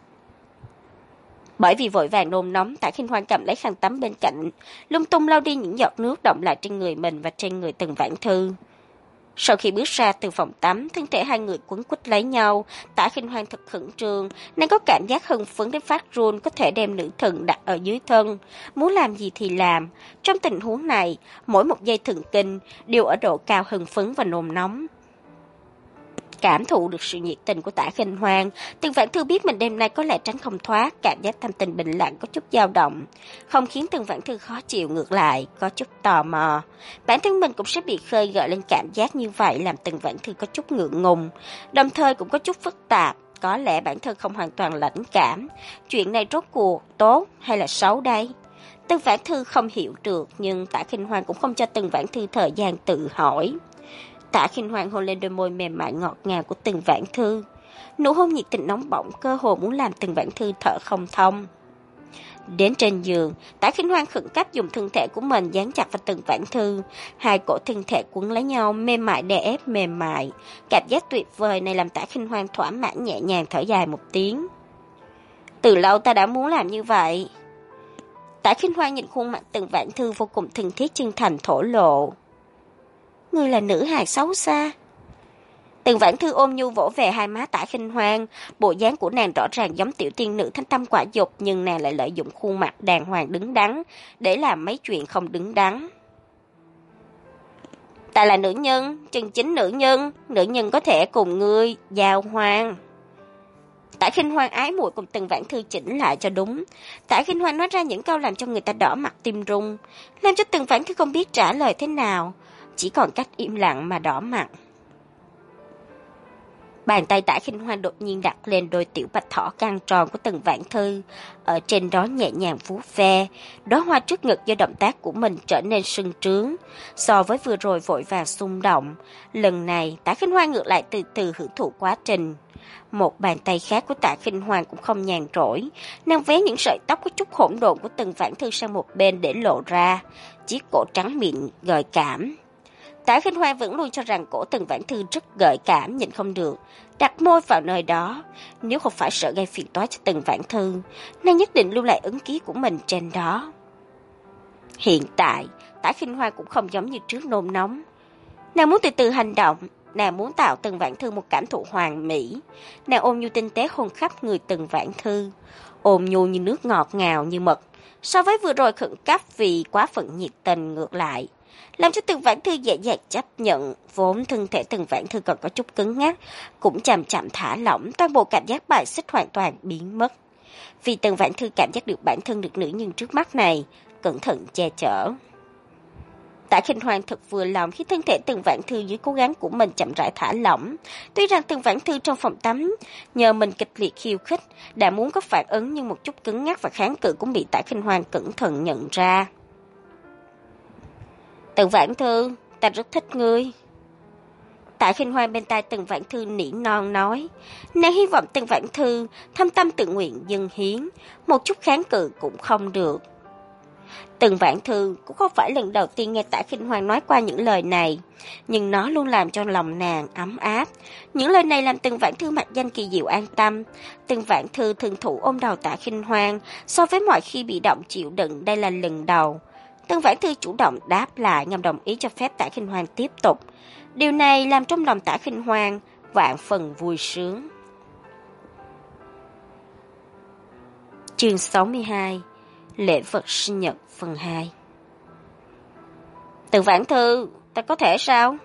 Bởi vì vội vàng nôn nóng, Tạ Khinh Hoan cầm lấy khăn tắm bên cạnh, lung tung lau đi những giọt nước đọng lại trên người mình và trên người Tần Vãn Thư. Sau khi bước ra từ phòng tắm, thân thể hai người quấn quýt lấy nhau, Tạ Khinh Hoan thật khẩn trương, nàng có cảm giác hưng phấn đến phát run, có thể đem nữ thần đặt ở dưới thân, muốn làm gì thì làm. Trong tình huống này, mỗi một dây thần kinh đều ở độ cao hưng phấn và nôn nóng. Cảm thụ được sự nhiệt tình của Tạ Khinh Hoan, Tần Vãn Thư biết mình đêm nay có lẽ tránh không thoát, cảm giác tâm tình bình lặng có chút dao động, không khiến Tần Vãn Thư khó chịu, ngược lại có chút tò mò. Bản thân mình cũng sẽ bị khơi gợi lên cảm giác như vậy, làm Tần Vãn Thư có chút ngượng ngùng, đồng thời cũng có chút phức tạp. Có lẽ bản thân không hoàn toàn lãnh cảm, chuyện này rốt cuộc tốt hay là xấu đây? Tần Vãn Thư không hiểu được, nhưng Tạ Khinh Hoan cũng không cho Tần Vãn Thư thời gian tự hỏi. Tạ Khinh Hoan hôn lên đôi môi mềm mại ngọt ngào của Tần Vãn Thư. Nụ hôn nhiệt tình nóng bỏng cơ hồ muốn làm Tần Vãn Thư thở không thông. Đến trên giường, Tạ Khinh Hoan khẩn cấp dùng thân thể của mình dán chặt vào Tần Vãn Thư. Hai cổ thân thể quấn lấy nhau, mềm mại đè ép mềm mại. Cảm giác tuyệt vời này làm Tạ Khinh Hoan thỏa mãn nhẹ nhàng thở dài một tiếng. Từ lâu ta đã muốn làm như vậy. Tạ Khinh Hoan nhìn khuôn mặt Tần Vãn Thư vô cùng thân thiết chân thành thổ lộ. Ngươi là nữ hài xấu xa. Tần Vãn Thư ôm nhu vỗ về hai má Tạ Khinh Hoan, bộ dáng của nàng rõ ràng giống tiểu tiên nữ thanh tâm quả dục, nhưng nàng lại lợi dụng khuôn mặt đàng hoàng đứng đắn để làm mấy chuyện không đứng đắn. Ta là nữ nhân, chân chính nữ nhân, nữ nhân có thể cùng ngươi giao hoan. Tạ Khinh Hoan ái muội cùng Tần Vãn Thư chỉnh lại cho đúng. Tạ Khinh Hoan nói ra những câu làm cho người ta đỏ mặt tim rung, làm cho Tần Vãn Thư không biết trả lời thế nào, chỉ còn cách im lặng mà đỏ mặt. Bàn tay Tạ Khinh Hoan đột nhiên đặt lên đôi tiểu bạch thỏ căng tròn của Tần Vãn Thư, ở trên đó nhẹ nhàng vuốt ve, đóa hoa trước ngực do động tác của mình trở nên sưng trướng, so với vừa rồi vội vàng xung động. Lần này Tạ Khinh Hoan ngược lại từ từ hưởng thụ quá trình. Một bàn tay khác của Tạ Khinh Hoan cũng không nhàn rỗi, nàng vé những sợi tóc có chút hỗn độn của Tần Vãn Thư sang một bên để lộ ra chiếc cổ trắng mịn gợi cảm. Tạ Khinh Hoan vẫn luôn cho rằng cổ Tần Vãn Thư rất gợi cảm, nhịn không được đặt môi vào nơi đó. Nếu không phải sợ gây phiền toái cho Tần Vãn Thư, nàng nhất định lưu lại ấn ký của mình trên đó. Hiện tại, Tạ Khinh Hoan cũng không giống như trước nôn nóng. Nàng muốn từ từ hành động, nàng muốn tạo Tần Vãn Thư một cảm thụ hoàn mỹ. Nàng ôm nhu tinh tế hôn khắp người Tần Vãn Thư, ôm nhu như nước ngọt ngào như mật. So với vừa rồi khẩn cấp vì quá phận nhiệt tình, ngược lại làm cho Tần Vãn Thư dễ dàng chấp nhận, vốn thân thể Tần Vãn Thư còn có chút cứng ngắc, cũng chậm chậm thả lỏng, toàn bộ cảm giác bài xích hoàn toàn biến mất. Vì Tần Vãn Thư cảm giác được bản thân được nữ nhân trước mắt này cẩn thận che chở. Tạ Khinh Hoan thật vừa lòng khi thân thể Tần Vãn Thư dưới cố gắng của mình chậm rãi thả lỏng. Tuy rằng Tần Vãn Thư trong phòng tắm nhờ mình kịch liệt khiêu khích, đã muốn có phản ứng, nhưng một chút cứng ngắc và kháng cự cũng bị Tạ Khinh Hoan cẩn thận nhận ra. Tần Vãn Thư, ta rất thích ngươi. Tạ Khinh Hoan bên tai Tần Vãn Thư nỉ non nói, nàng hy vọng Tần Vãn Thư thâm tâm tự nguyện dâng hiến, một chút kháng cự cũng không được. Tần Vãn Thư cũng không phải lần đầu tiên nghe Tạ Khinh Hoan nói qua những lời này, nhưng nó luôn làm cho lòng nàng ấm áp. Những lời này làm Tần Vãn Thư mặc danh kỳ diệu an tâm. Tần Vãn Thư thân thủ ôm đầu Tạ Khinh Hoan, so với mọi khi bị động chịu đựng, đây là lần đầu. Tần Vãn Thư chủ động đáp lại, ngầm đồng ý cho phép Tạ Khinh Hoan tiếp tục. Điều này làm trong lòng Tạ Khinh Hoan vạn phần vui sướng. Chương sáu mươi hai, Lễ vật sinh nhật phần hai. Tần Vãn Thư, ta có thể sao?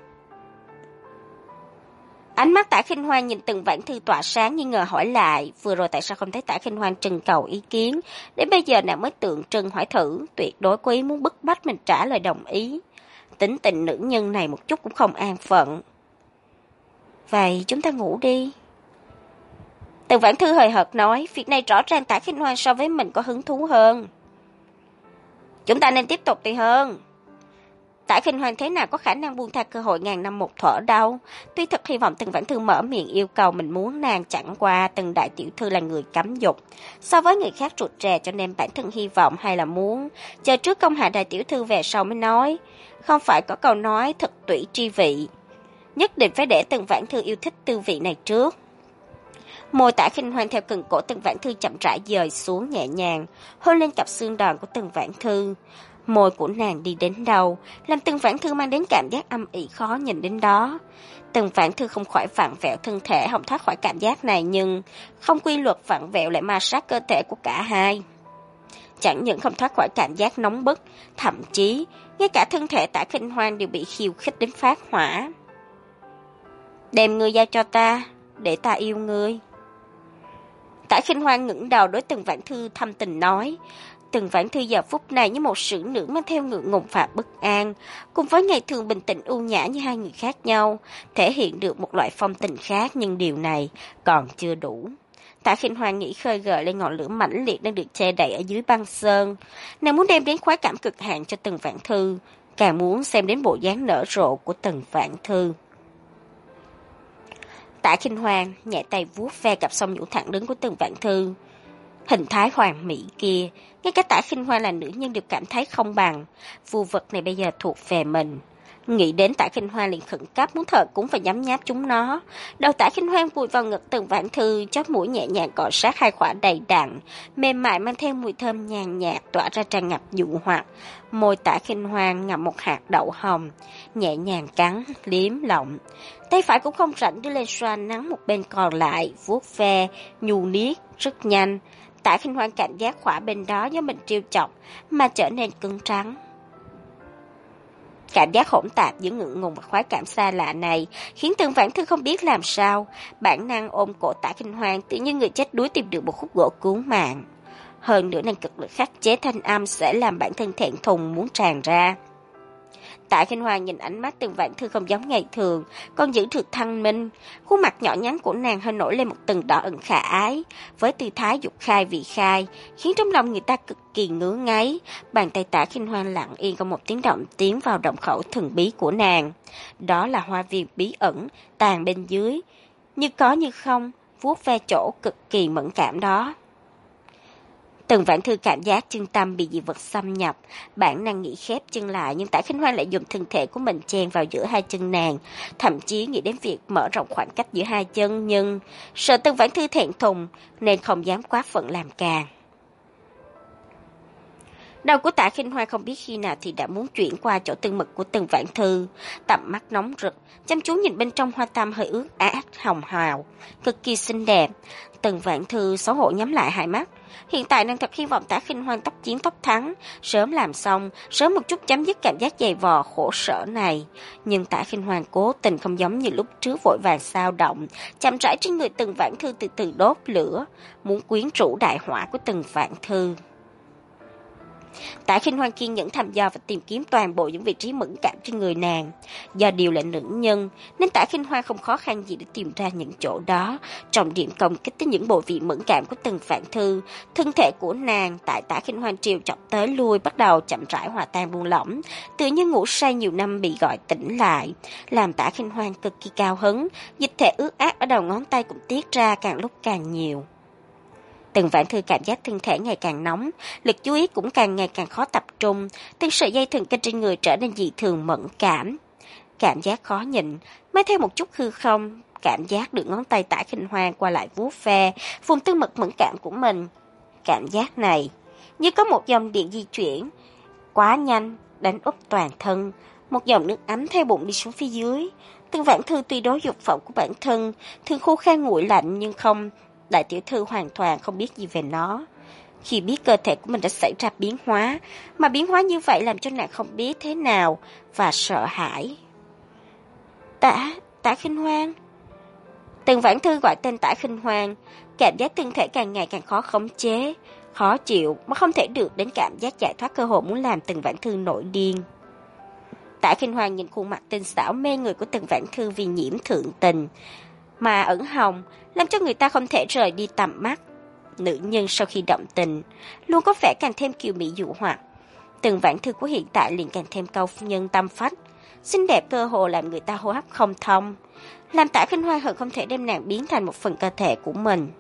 Ánh mắt Tạ Khinh Hoan nhìn Tần Vãn Thư tỏa sáng, nghi ngờ hỏi lại, vừa rồi tại sao không thấy Tạ Khinh Hoan trưng cầu ý kiến, đến bây giờ nàng mới tượng trưng hỏi thử, tuyệt đối có ý muốn bức bách mình trả lời đồng ý. Tính tình nữ nhân này một chút cũng không an phận. Vậy chúng ta ngủ đi. Tần Vãn Thư hời hợt nói, việc này rõ ràng Tạ Khinh Hoan so với mình có hứng thú hơn. Chúng ta nên tiếp tục thì hơn. Tạ Khinh Hoan thế nào có khả năng buông tha cơ hội ngàn năm một thuở đâu. Tuy thật hy vọng Tần Vãn Thư mở miệng yêu cầu mình muốn nàng, chẳng qua Tần đại tiểu thư là người cấm dục, so với người khác rụt rè, cho nên bản thân hy vọng hay là muốn chờ trước công hạ đại tiểu thư về sau mới nói. Không phải có câu nói thực tủy tri vị, nhất định phải để Tần Vãn Thư yêu thích tư vị này trước. Môi Tạ Khinh Hoan theo cần cổ Tần Vãn Thư chậm rãi dời xuống, nhẹ nhàng hôn lên cặp xương đòn của Tần Vãn Thư. Môi của nàng đi đến đâu, làm Tần Vãn Thư mang đến cảm giác âm ỉ khó nhìn đến đó. Tần Vãn Thư không khỏi vặn vẹo thân thể, không thoát khỏi cảm giác này, nhưng không quy luật vặn vẹo lại ma sát cơ thể của cả hai. Chẳng những không thoát khỏi cảm giác nóng bức, thậm chí ngay cả thân thể Tạ Khinh Hoan đều bị khiêu khích đến phát hỏa. Đem ngươi giao cho ta, để ta yêu ngươi. Tạ Khinh Hoan ngẩng đầu đối Tần Vãn Thư thâm tình nói. Tần Vãn Thư giờ phút này như một sử nữ mang theo ngượng ngùng và bất an, cùng với ngày thường bình tĩnh ưu nhã như hai người khác nhau, thể hiện được một loại phong tình khác, nhưng điều này còn chưa đủ. Tạ Khinh Hoan nghĩ khơi gợi lên ngọn lửa mãnh liệt đang được che đậy ở dưới băng sơn. Nàng muốn đem đến khoái cảm cực hạn cho Tần Vãn Thư, càng muốn xem đến bộ dáng nở rộ của Tần Vãn Thư. Tạ Khinh Hoan nhẹ tay vuốt ve cặp song nhũ thẳng đứng của Tần Vãn Thư. Hình thái hoàn mỹ kia, ngay cả Tạ Khinh Hoan là nữ nhân đều cảm thấy không bằng. Vưu vật này bây giờ thuộc về mình. Nghĩ đến Tạ Khinh Hoan liền khẩn cấp muốn thở cũng phải nhấm nháp chúng nó. Đầu Tạ Khinh Hoan vùi vào ngực Tần Vãn Thư, chóp mũi nhẹ nhàng cọ sát hai khỏa đầy đặn, mềm mại mang theo mùi thơm nhàn nhạt tỏa ra tràn ngập dụ hoặc. Môi Tạ Khinh Hoan ngậm một hạt đậu hồng, nhẹ nhàng cắn, liếm lọng. Tay phải cũng không rảnh đưa lên xoa nắng một bên còn lại, vuốt ve, nhu niết rất nhanh. Tạ Khinh Hoan cảm giác khỏa bên đó do mình trêu chọc mà trở nên cứng trắng. Cảm giác hỗn tạp giữa ngượng ngùng và khoái cảm xa lạ này khiến Tần Vãn Thư không biết làm sao, bản năng ôm cổ Tạ Khinh Hoan, tự như người chết đuối tìm được một khúc gỗ cứu mạng. Hơn nữa nàng cực lực khắc chế thanh âm sẽ làm bản thân thẹn thùng muốn tràn ra. Tạ Khinh Hoan nhìn ánh mắt Tần Vãn Thư không giống ngày thường, còn giữ được thanh minh. Khuôn mặt nhỏ nhắn của nàng hơi nổi lên một tầng đỏ ửng khả ái, với tư thái dục khai vị khai, khiến trong lòng người ta cực kỳ ngứa ngáy. Bàn tay Tạ Khinh Hoan lặng yên không một tiếng động tiến vào động khẩu thần bí của nàng. Đó là hoa viên bí ẩn, tàn bên dưới, như có như không, vuốt ve chỗ cực kỳ mẫn cảm đó. Tần Vãn Thư cảm giác chân tâm bị dị vật xâm nhập, bản năng nghĩ khép chân lại, nhưng Tạ Khinh Hoan lại dùng thân thể của mình chen vào giữa hai chân nàng, thậm chí nghĩ đến việc mở rộng khoảng cách giữa hai chân, nhưng sợ Tần Vãn Thư thẹn thùng nên không dám quá phận làm càng. Đầu của Tạ Khinh Hoan không biết khi nào thì đã muốn chuyển qua chỗ tương mực của Tần Vãn Thư, tầm mắt nóng rực, chăm chú nhìn bên trong hoa tâm hơi ướt át hồng hào, cực kỳ xinh đẹp. Tần Vãn Thư xấu hổ nhắm lại hai mắt. Hiện tại nàng thật hy vọng Tạ Khinh Hoan tốc chiến tốc thắng, sớm làm xong, sớm một chút chấm dứt cảm giác dày vò khổ sở này. Nhưng Tạ Khinh Hoan cố tình không giống như lúc trước vội vàng sao động, chậm rãi trên người Tần Vãn Thư từ từ đốt lửa, muốn quyến rũ đại hỏa của Tần Vãn Thư. Tạ Khinh Hoan kiên nhẫn thăm dò và tìm kiếm toàn bộ những vị trí mẫn cảm trên người nàng. Do điều là nữ nhân, nên Tạ Khinh Hoan không khó khăn gì để tìm ra những chỗ đó. Trọng điểm công kích tới những bộ vị mẫn cảm của Tần Vãn Thư. Thân thể của nàng tại Tạ Khinh Hoan trêu chọc tới lui bắt đầu chậm rãi hòa tan buông lỏng, tự như ngủ say nhiều năm bị gọi tỉnh lại, làm Tạ Khinh Hoan cực kỳ cao hứng. Dịch thể ướt át ở đầu ngón tay cũng tiết ra càng lúc càng nhiều. Tần Vãn Thư cảm giác thân thể ngày càng nóng, lực chú ý cũng càng ngày càng khó tập trung, từng sợi dây thần kinh trên người trở nên dị thường mẫn cảm. Cảm giác khó nhịn, mới theo một chút hư không, cảm giác được ngón tay Tạ Khinh Hoan qua lại vuốt ve, vùng tư mật mẫn cảm của mình. Cảm giác này, như có một dòng điện di chuyển, quá nhanh, đánh úp toàn thân, một dòng nước ấm theo bụng đi xuống phía dưới. Tần Vãn Thư tuy đối dục vọng của bản thân, thường khô khan nguội lạnh nhưng không... Đại tiểu thư hoàn toàn không biết gì về nó. Khi biết cơ thể của mình đã xảy ra biến hóa, mà biến hóa như vậy làm cho nàng không biết thế nào và sợ hãi. Tạ, Tạ Khinh Hoan. Tần Vãn Thư gọi tên Tạ Khinh Hoan, cảm giác thân thể càng ngày càng khó khống chế, khó chịu mà không thể được đến cảm giác giải thoát, cơ hội muốn làm Tần Vãn Thư nổi điên. Tạ Khinh Hoan nhìn khuôn mặt tinh xảo mê người của Tần Vãn Thư vì nhiễm thượng tình mà ửng hồng, làm cho người ta không thể rời đi tầm mắt. Nữ nhân sau khi động tình luôn có vẻ càng thêm kiều mỹ dụ hoặc. Từng Vãn Thư của hiện tại liền càng thêm câu nhân tâm phách, xinh đẹp cơ hồ làm người ta hô hấp không thông, làm Tạ Khinh Hoan hận không thể đem nàng biến thành một phần cơ thể của mình.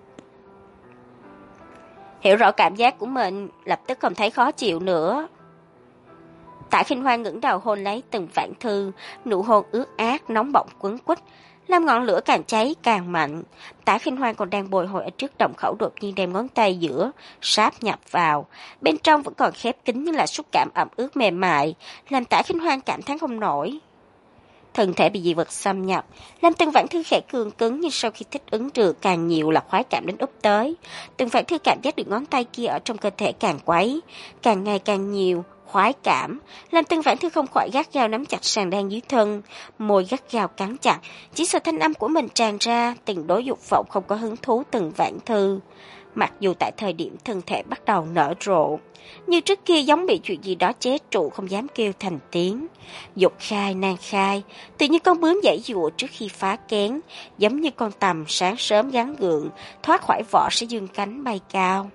Hiểu rõ cảm giác của mình, lập tức không thấy khó chịu nữa. Tạ Khinh Hoan ngẩng đầu hôn lấy Từng Vãn Thư, nụ hôn ướt át, nóng bỏng quấn quýt, làm ngọn lửa càng cháy càng mạnh. Tạ Khinh Hoan còn đang bồi hồi ở trước động khẩu, đột nhiên đem ngón tay giữa sáp nhập vào, bên trong vẫn còn khép kín nhưng là xúc cảm ẩm ướt mềm mại, làm Tạ Khinh Hoan cảm thán không nổi. Thân thể bị dị vật xâm nhập, làm Từng Vãn Thư khẽ cương cứng, nhưng sau khi thích ứng được càng nhiều là khoái cảm đến úp tới. Từng Vãn Thư cảm giác được ngón tay kia ở trong cơ thể càng quấy, càng ngày càng nhiều khoái cảm, làm Từng Vãn Thư không khỏi gắt gao nắm chặt sàn đan dưới thân, môi gắt gao cắn chặt, chỉ sợ thanh âm của mình tràn ra, từng đối dục vọng không có hứng thú Từng Vãn Thư. Mặc dù tại thời điểm thân thể bắt đầu nở rộ, như trước kia giống bị chuyện gì đó chế trụ không dám kêu thành tiếng. Dục khai nan khai, tự như con bướm giãy giụa trước khi phá kén, giống như con tằm sáng sớm gắn gượng, thoát khỏi vỏ sẽ dương cánh bay cao.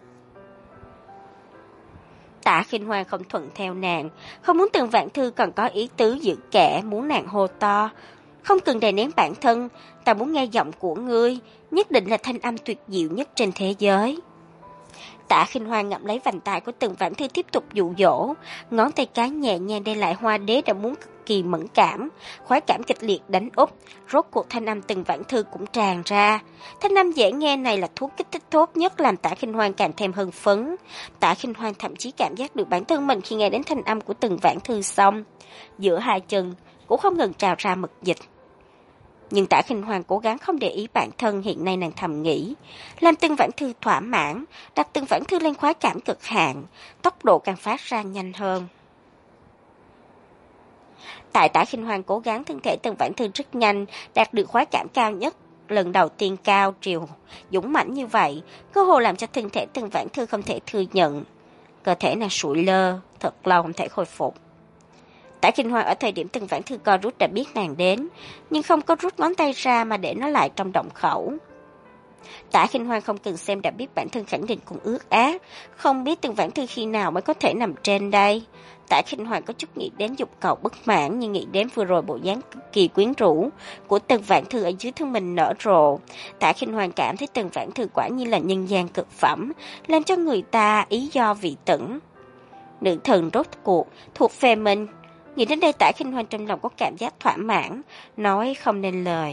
Tạ Khinh Hoan không thuận theo nàng, không muốn Từng Vãn Thư còn có ý tứ giữ kẻ, muốn nàng hô to. Không cần đè nén bản thân, ta muốn nghe giọng của ngươi, nhất định là thanh âm tuyệt diệu nhất trên thế giới. Tạ Khinh Hoan ngậm lấy vành tai của Từng Vãn Thư tiếp tục dụ dỗ, ngón tay cái nhẹ nhàng để lại hoa đế đã muốn cực kỳ mẫn cảm, khoái cảm kịch liệt đánh úp, rốt cuộc thanh âm Từng Vãn Thư cũng tràn ra. Thanh âm dễ nghe này là thuốc kích thích tốt nhất, làm Tạ Khinh Hoan càng thêm hưng phấn. Tạ Khinh Hoan thậm chí cảm giác được bản thân mình khi nghe đến thanh âm của Từng Vãn Thư xong, giữa hai chân cũng không ngừng trào ra mật dịch. Nhưng Tạ Khinh Hoan cố gắng không để ý bản thân, hiện nay nàng thầm nghĩ, làm Từng Vãn Thư thỏa mãn, đặt Từng Vãn Thư lên khoái cảm cực hạn, tốc độ càng phát ra nhanh hơn. Tại Tạ Khinh Hoan cố gắng, thân thể Từng Vãn Thư rất nhanh đạt được khoái cảm cao nhất, lần đầu tiên cao triều dũng mãnh như vậy, cơ hồ làm cho thân thể Từng Vãn Thư không thể thừa nhận. Cơ thể nàng sụi lơ, thật lâu không thể khôi phục. Tạ Khinh Hoan ở thời điểm Từng Vãn Thư co rút đã biết nàng đến, nhưng không có rút ngón tay ra mà để nó lại trong động khẩu. Tạ Khinh Hoan không cần xem đã biết bản thân khẳng định cũng ướt át, không biết Từng Vãn Thư khi nào mới có thể nằm trên đây. Tạ Khinh Hoan có chút nghĩ đến dục cầu bất mãn, nhưng nghĩ đến vừa rồi bộ dáng cực kỳ quyến rũ của Từng Vãn Thư ở dưới thân mình nở rộ. Tạ Khinh Hoan cảm thấy Từng Vãn Thư quả nhiên là nhân gian cực phẩm, làm cho người ta ý do vị tửng. Nữ thần rốt cuộc thuộc về mình. Nghĩ đến đây Tạ Khinh Hoan trong lòng có cảm giác thỏa mãn, nói không nên lời.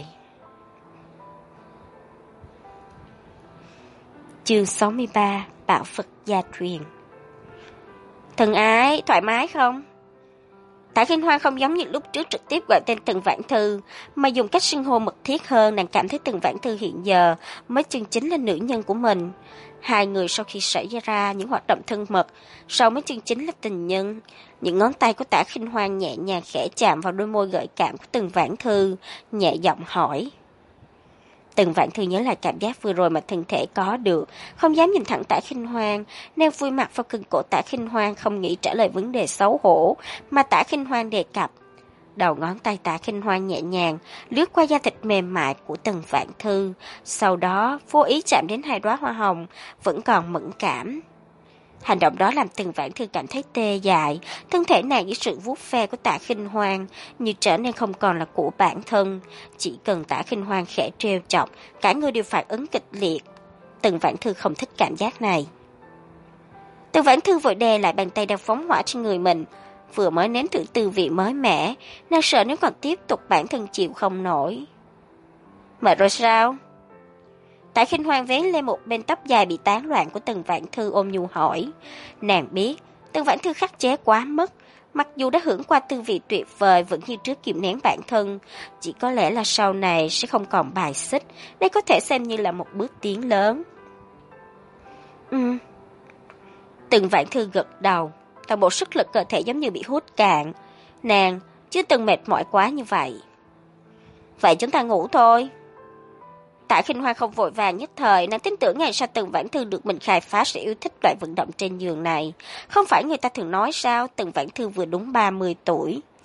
Chương sáu mươi ba, Bảo Phật gia truyền. Thần ái, thoải mái không? Tạ Khinh Hoan không giống như lúc trước trực tiếp gọi tên Từng Vãn Thư, mà dùng cách xưng hô mật thiết hơn. Nàng cảm thấy Từng Vãn Thư hiện giờ mới chân chính là nữ nhân của mình. Hai người sau khi xảy ra những hoạt động thân mật, sau mới chân chính là tình nhân. Những ngón tay của Tạ Khinh Hoan nhẹ nhàng khẽ chạm vào đôi môi gợi cảm của Từng Vãn Thư, nhẹ giọng hỏi. Từng Vãn Thư nhớ lại cảm giác vừa rồi mà thân thể có được, không dám nhìn thẳng Tạ Khinh Hoan, nàng vui mặt vào cưng cổ Tạ Khinh Hoan, không nghĩ trả lời vấn đề xấu hổ mà Tạ Khinh Hoan đề cập. Đầu ngón tay Tạ Khinh Hoan nhẹ nhàng lướt qua da thịt mềm mại của Từng Vãn Thư, sau đó vô ý chạm đến hai đóa hoa hồng vẫn còn mẫn cảm. Hành động đó làm Từng Vãn Thư cảm thấy tê dại, thân thể nàng với sự vuốt ve của Tạ Khinh Hoan như trở nên không còn là của bản thân. Chỉ cần Tạ Khinh Hoan khẽ trêu chọc, cả người đều phản ứng kịch liệt. Từng Vãn Thư không thích cảm giác này. Từng Vãn Thư vội đè lại bàn tay đang phóng hỏa trên người mình, vừa mới nếm thử tư vị mới mẻ, nàng sợ nếu còn tiếp tục bản thân chịu không nổi. Mệt rồi sao? Tạ Khinh Hoan vén lên một bên tóc dài bị tán loạn của Từng Vãn Thư, ôm nhu hỏi. Nàng biết Từng Vãn Thư khắc chế quá mức, mặc dù đã hưởng qua tư vị tuyệt vời vẫn như trước kiềm nén bản thân, chỉ có lẽ là sau này sẽ không còn bài xích, đây có thể xem như là một bước tiến lớn. Ừ. Từng Vãn Thư gật đầu, toàn bộ sức lực cơ thể giống như bị hút cạn, nàng chưa từng mệt mỏi quá như vậy. Vậy chúng ta ngủ thôi. Tạ Khinh Hoan không vội vàng nhất thời, nàng tin tưởng ngày sau Từng Vãn Thư được mình khai phá sẽ yêu thích loại vận động trên giường này. Không phải người ta thường nói sao, Từng Vãn Thư vừa đúng ba mươi tuổi.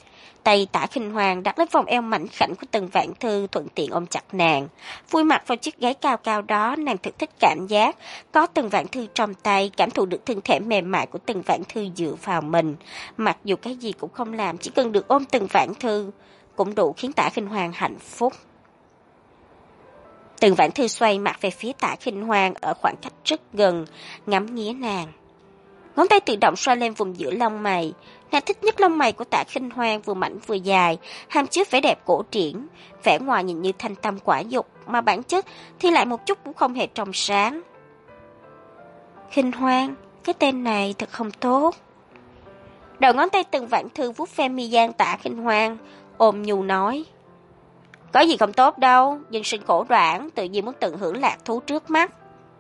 Tay Tả Khinh Hoàng đặt lên vòng eo mảnh khảnh của Tần Vãn Thư, thuận tiện ôm chặt nàng. Vui mặt vào chiếc gáy cao cao đó, nàng thực thích cảm giác có Tần Vãn Thư trong tay, cảm thụ được thân thể mềm mại của Tần Vãn Thư dựa vào mình. Mặc dù cái gì cũng không làm, chỉ cần được ôm Tần Vãn Thư cũng đủ khiến Tả Khinh Hoàng hạnh phúc. Tần Vãn Thư xoay mặt về phía Tả Khinh Hoàng ở khoảng cách rất gần, ngắm nghía nàng. Ngón tay tự động xoa lên vùng giữa lông mày. Nàng thích nhất lông mày của Tả Khinh Hoàng vừa mảnh vừa dài, hàm chứa vẻ đẹp cổ điển, vẻ ngoài nhìn như thanh tâm quả dục, mà bản chất thì lại một chút cũng không hề trong sáng. Khinh Hoàng, cái tên này thật không tốt. Đầu ngón tay Tần Vãn Thư vuốt ve mi gian Tả Khinh Hoàng, ôm nhu nói: có gì không tốt đâu, dân sinh khổ đoạn, tự nhiên muốn tận hưởng lạc thú trước mắt.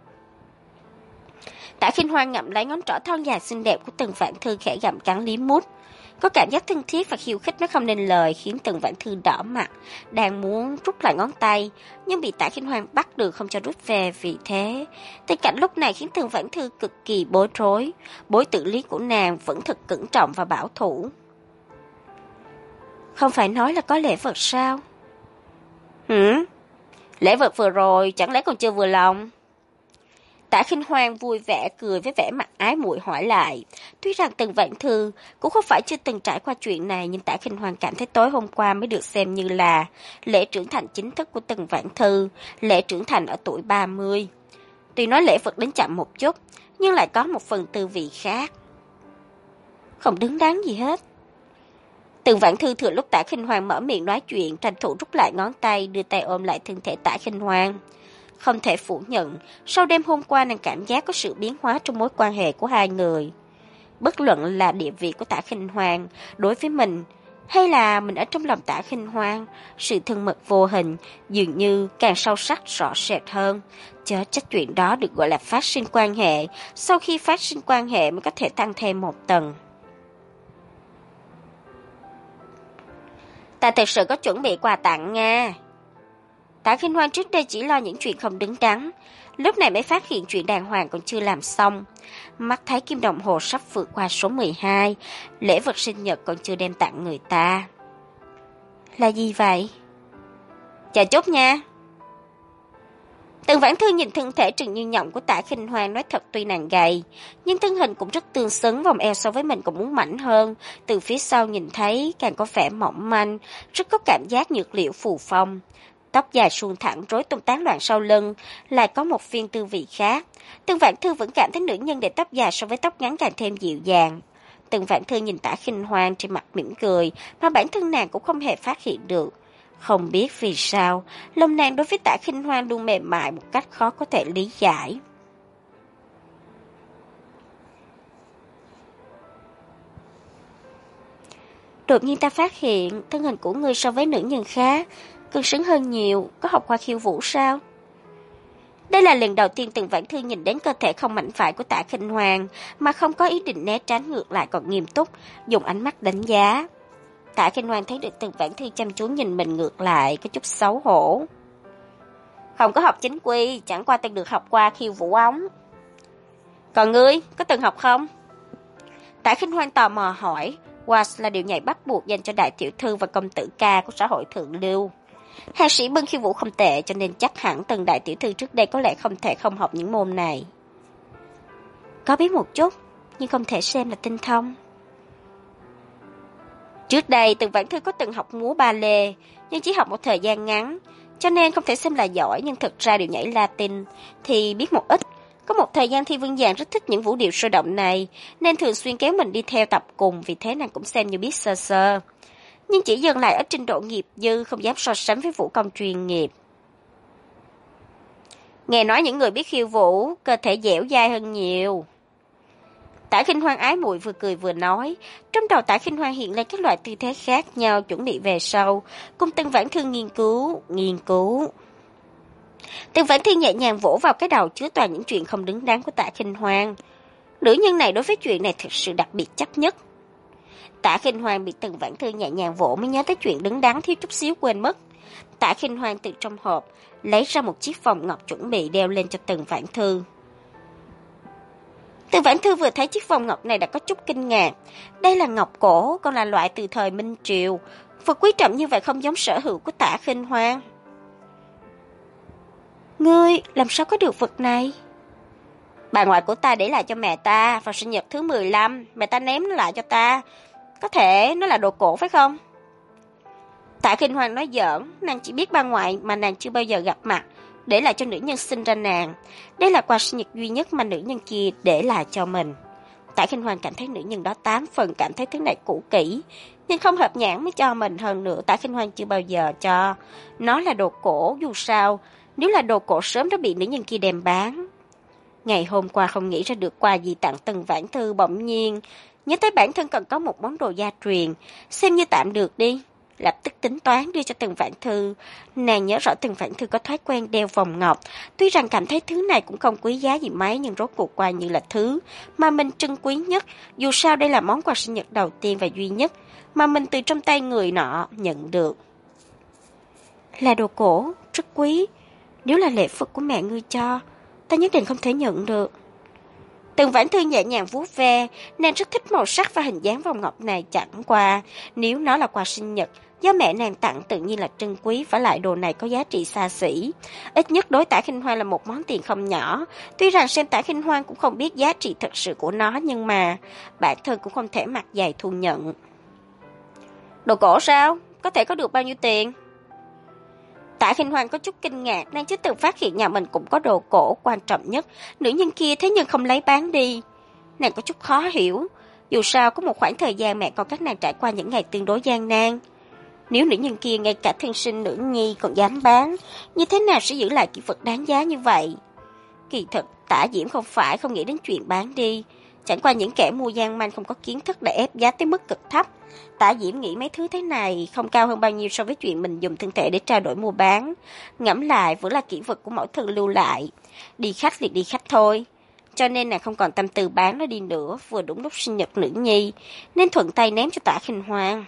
Tả Khinh Hoàng ngậm lấy ngón trỏ thon dài xinh đẹp của Tần Vãn Thư, khẽ gặm cắn liếm mút. Có cảm giác thân thiết và khiêu khích nó không nên lời, khiến Tần Vãn Thư đỏ mặt, đang muốn rút lại ngón tay, nhưng bị Tả Khinh Hoàng bắt được không cho rút về. Vì thế, tình cảnh lúc này khiến Tần Vãn Thư cực kỳ bối rối. Bối tự lý của nàng vẫn thật cẩn trọng và bảo thủ. Không phải nói là có lễ vật sao? Hử? Lễ vật vừa rồi chẳng lẽ còn chưa vừa lòng? Tả Khinh Hoàng vui vẻ cười với vẻ mặt ái muội hỏi lại. Tuy rằng Tần Vãn Thư cũng không phải chưa từng trải qua chuyện này, nhưng Tả Khinh Hoàng cảm thấy tối hôm qua mới được xem như là lễ trưởng thành chính thức của Tần Vãn Thư, lễ trưởng thành ở tuổi ba mươi. Tuy nói lễ vật đến chậm một chút, nhưng lại có một phần tư vị khác. Không đứng đắn gì hết. Tần Vãn Thư thừa lúc Tả Khinh Hoàng mở miệng nói chuyện, tranh thủ rút lại ngón tay, đưa tay ôm lại thân thể Tả Khinh Hoàng. Không thể phủ nhận, sau đêm hôm qua nàng cảm giác có sự biến hóa trong mối quan hệ của hai người. Bất luận là địa vị của Tả Khinh Hoàng đối với mình, hay là mình ở trong lòng Tả Khinh Hoàng, sự thân mật vô hình dường như càng sâu sắc rõ rệt hơn. Chớ trách chuyện đó được gọi là phát sinh quan hệ, sau khi phát sinh quan hệ mới có thể tăng thêm một tầng. Ta thật sự có chuẩn bị quà tặng nha. Tả Khinh Hoàng trước đây chỉ lo những chuyện không đứng đắn, lúc này mới phát hiện chuyện đàng hoàng còn chưa làm xong. Mắt thấy kim đồng hồ sắp vượt qua số mười hai, lễ vật sinh nhật còn chưa đem tặng người ta. Là gì vậy? Chờ chút nha. Tần Vãn Thư nhìn thân thể trừng như nhộng của Tả Khinh Hoàng, nói thật tuy nàng gầy, nhưng thân hình cũng rất tương xứng, vòng eo so với mình cũng muốn mảnh hơn. Từ phía sau nhìn thấy càng có vẻ mỏng manh, rất có cảm giác nhược liệu phù phong. Tóc dài suôn thẳng rối tung tán loạn sau lưng, lại có một phiên tư vị khác. Tần Vãn Thư vẫn cảm thấy nữ nhân để tóc dài so với tóc ngắn càng thêm dịu dàng. Tần Vãn Thư nhìn Tả Khinh Hoàng trên mặt mỉm cười, mà bản thân nàng cũng không hề phát hiện được. Không biết vì sao, lòng nàng đối với Tả Khinh Hoàng luôn mềm mại một cách khó có thể lý giải. Đột nhiên ta phát hiện thân hình của ngươi so với nữ nhân khác cân xứng hơn nhiều, có học qua khiêu vũ sao? Đây là lần đầu tiên Tần Vãn Thư nhìn đến cơ thể không mảnh vải của Tả Khinh Hoàng mà không có ý định né tránh, ngược lại còn nghiêm túc dùng ánh mắt đánh giá. Tả Khinh Hoàng thấy được Tần Vãn Thư chăm chú nhìn mình, ngược lại có chút xấu hổ. Không có học chính quy, chẳng qua từng được học qua khiêu vũ ống. Còn ngươi, có từng học không? Tả Khinh Hoàng tò mò hỏi. Waltz là điệu nhảy bắt buộc dành cho đại tiểu thư và công tử ca của xã hội thượng lưu. Hạ sĩ Bân khiêu vũ không tệ, cho nên chắc hẳn Tần đại tiểu thư trước đây có lẽ không thể không học những môn này. Có biết một chút, nhưng không thể xem là tinh thông. Trước đây Tần Vãn Thư có từng học múa ba lê, nhưng chỉ học một thời gian ngắn, cho nên không thể xem là giỏi, nhưng thực ra điệu nhảy Latin thì biết một ít. Có một thời gian Thi Vương Giang rất thích những vũ điệu sôi động này, nên thường xuyên kéo mình đi theo tập cùng, vì thế nàng cũng xem như biết sơ sơ. Nhưng chỉ dừng lại ở trình độ nghiệp dư, không dám so sánh với vũ công chuyên nghiệp. Nghe nói những người biết khiêu vũ, cơ thể dẻo dai hơn nhiều. Tả Khinh Hoàng ái muội vừa cười vừa nói, trong đầu Tả Khinh Hoàng hiện lên các loại tư thế khác nhau, chuẩn bị về sau, cùng Tần Vãn Thư nghiên cứu, nghiên cứu. Tần Vãn Thư nhẹ nhàng vỗ vào cái đầu chứa toàn những chuyện không đứng đắn của Tả Khinh Hoàng. Nữ nhân này đối với chuyện này thực sự đặc biệt chấp nhất. Tả Khinh Hoàng bị Tần Vãn Thư nhẹ nhàng vỗ mới nhớ tới chuyện đứng đắn thiếu chút xíu quên mất. Tả Khinh Hoàng từ trong hộp lấy ra một chiếc vòng ngọc chuẩn bị đeo lên cho Tần Vãn Thư. Từ Vãn Thư vừa thấy chiếc vòng ngọc này đã có chút kinh ngạc. Đây là ngọc cổ, còn là loại từ thời Minh Triều. Vật quý trọng như vậy không giống sở hữu của Tạ Khinh Hoan. Ngươi làm sao có được vật này? Bà ngoại của ta để lại cho mẹ ta vào sinh nhật thứ mười lăm, mẹ ta ném nó lại cho ta. Có thể nó là đồ cổ phải không? Tạ Khinh Hoan nói giỡn, nàng chỉ biết bà ngoại mà nàng chưa bao giờ gặp mặt, để lại cho nữ nhân sinh ra nàng. Đây là quà sinh nhật duy nhất mà nữ nhân kia để lại cho mình. Tạ Khinh Hoan cảm thấy nữ nhân đó tám phần cảm thấy thứ này cũ kỹ, nhưng không hợp nhãn mới cho mình. Hơn nữa Tạ Khinh Hoan chưa bao giờ cho nó là đồ cổ, dù sao nếu là đồ cổ sớm đã bị nữ nhân kia đem bán. Ngày hôm qua không nghĩ ra được quà gì tặng Tần Vãn Thư, bỗng nhiên nhớ tới bản thân cần có một món đồ gia truyền, xem như tạm được đi. Lập tức tính toán đưa cho Tần Vãn Thư. Nàng nhớ rõ Tần Vãn Thư có thói quen đeo vòng ngọc, tuy rằng cảm thấy thứ này cũng không quý giá gì mấy, nhưng rốt cuộc coi như là thứ mà mình trân quý nhất. Dù sao đây là món quà sinh nhật đầu tiên và duy nhất mà mình từ trong tay người nọ nhận được. Là đồ cổ, rất quý. Nếu là lễ vật của mẹ ngươi cho, ta nhất định không thể nhận được. Tần Vãn Thư nhẹ nhàng vuốt ve, nàng rất thích màu sắc và hình dáng vòng ngọc này. Chẳng qua nếu nó là quà sinh nhật do mẹ nàng tặng tự nhiên là trân quý, và lại đồ này có giá trị xa xỉ. Ít nhất đối Tạ Khinh Hoan là một món tiền không nhỏ. Tuy rằng xem Tạ Khinh Hoan cũng không biết giá trị thật sự của nó, nhưng mà bản thân cũng không thể mặt dày thu nhận. Đồ cổ sao? Có thể có được bao nhiêu tiền? Tạ Khinh Hoan có chút kinh ngạc, nàng chưa từng phát hiện nhà mình cũng có đồ cổ. Quan trọng nhất, nữ nhân kia thế nhưng không lấy bán đi. Nàng có chút khó hiểu. Dù sao có một khoảng thời gian mẹ con các nàng trải qua những ngày tương đối gian nan. Nếu nữ nhân kia ngay cả thân sinh nữ nhi còn dám bán, như thế nào sẽ giữ lại kỹ vật đáng giá như vậy? Kỳ thực Tạ Diễm không phải không nghĩ đến chuyện bán đi, chẳng qua những kẻ mua gian manh không có kiến thức để ép giá tới mức cực thấp. Tạ Diễm nghĩ mấy thứ thế này không cao hơn bao nhiêu so với chuyện mình dùng thân thể để trao đổi mua bán. Ngẫm lại vẫn là kỹ vật của mẫu thân lưu lại. Đi khách liền đi khách thôi. Cho nên nàng không còn tâm tư bán nó đi nữa. Vừa đúng lúc sinh nhật nữ nhi nên thuận tay ném cho Tạ Khinh Hoan.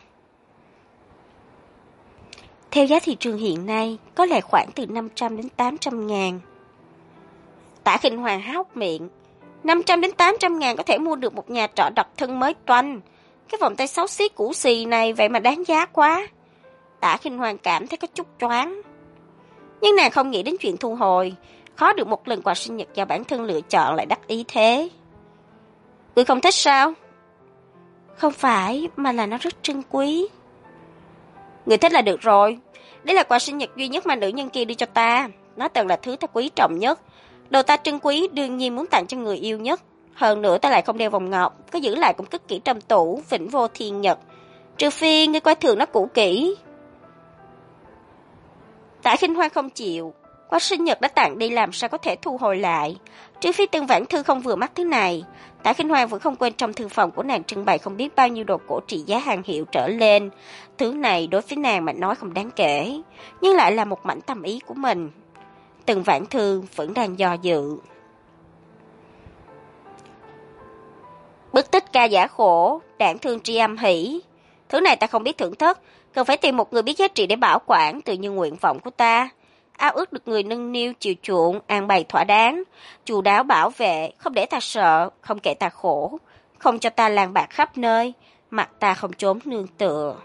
Theo giá thị trường hiện nay, có lẽ khoảng từ năm trăm đến tám trăm ngàn. Tạ Khinh Hoan há hốc miệng. năm trăm đến tám trăm ngàn có thể mua được một nhà trọ độc thân mới toanh. Cái vòng tay xấu xí cũ xì này vậy mà đáng giá quá. Tạ Khinh Hoan cảm thấy có chút choáng. Nhưng nàng không nghĩ đến chuyện thu hồi. Khó được một lần quà sinh nhật do bản thân lựa chọn lại đắc ý thế. Ngươi không thích sao? Không phải, mà là nó rất trân quý. Người thích là được rồi. Đây là quà sinh nhật duy nhất mà nữ nhân kia đưa cho ta. Nó từng là thứ ta quý trọng nhất. Đồ ta trân quý đương nhiên muốn tặng cho người yêu nhất. Hơn nữa ta lại không đeo vòng ngọc, có giữ lại cũng cất kỹ trong tủ, vĩnh vô thiên nhật. Trừ phi ngươi coi thường nó cũ kỹ. Tạ Khinh Hoan không chịu. Quà sinh nhật đã tặng đi làm sao có thể thu hồi lại. Trừ phi Tần Vãn Thư không vừa mắt thứ này. Tạ Khinh Hoan vẫn không quên trong thư phòng của nàng trưng bày không biết bao nhiêu đồ cổ trị giá hàng hiệu trở lên. Thứ này đối với nàng mà nói không đáng kể, nhưng lại là một mảnh tâm ý của mình. Tần Vãn Thư vẫn đang do dự. Bức tích ca giả khổ, đạn thương tri âm hỷ. Thứ này ta không biết thưởng thức, cần phải tìm một người biết giá trị để bảo quản, tự như nguyện vọng của ta. Ao ước được người nâng niu chiều chuộng, an bày thỏa đáng, chu đáo bảo vệ, không để ta sợ, không kể ta khổ, không cho ta lang bạc khắp nơi, mặt ta không trốn nương tựa.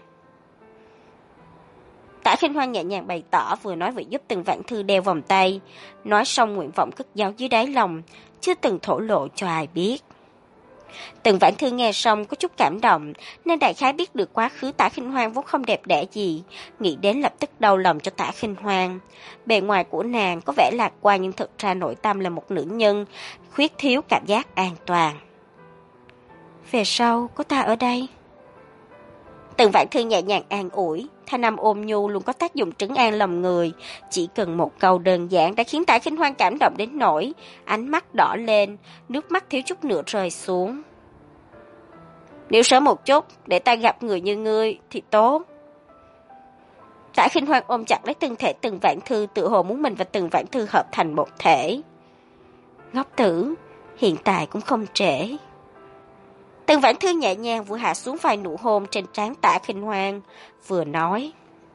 Tạ Khinh Hoan nhẹ nhàng bày tỏ, vừa nói vừa giúp Tần Vãn Thư đeo vòng tay. Nói xong nguyện vọng cất giấu dưới đáy lòng, chưa từng thổ lộ cho ai biết. Tần Vãn Thư nghe xong có chút cảm động, nên đại khái biết được quá khứ Tạ Khinh Hoan vốn không đẹp đẽ gì, nghĩ đến lập tức đau lòng cho Tạ Khinh Hoan. Bề ngoài của nàng có vẻ lạc quan, nhưng thực ra nội tâm là một nữ nhân khuyết thiếu cảm giác an toàn. Về sau có ta ở đây. Tần Vãn Thư nhẹ nhàng an ủi, thanh âm ôm nhu luôn có tác dụng trấn an lòng người. Chỉ cần một câu đơn giản đã khiến Tạ Khinh Hoan cảm động đến nỗi ánh mắt đỏ lên, nước mắt thiếu chút nữa rơi xuống. Nếu sớm một chút để ta gặp người như ngươi thì tốt. Tạ Khinh Hoan ôm chặt lấy thân thể Tần Vãn Thư, tự hồ muốn mình và Tần Vãn Thư hợp thành một thể. Ngốc tử, hiện tại cũng không trễ. Tần Vãn Thư nhẹ nhàng vừa hạ xuống vài nụ hôn trên trán Tạ Khinh Hoan, vừa nói.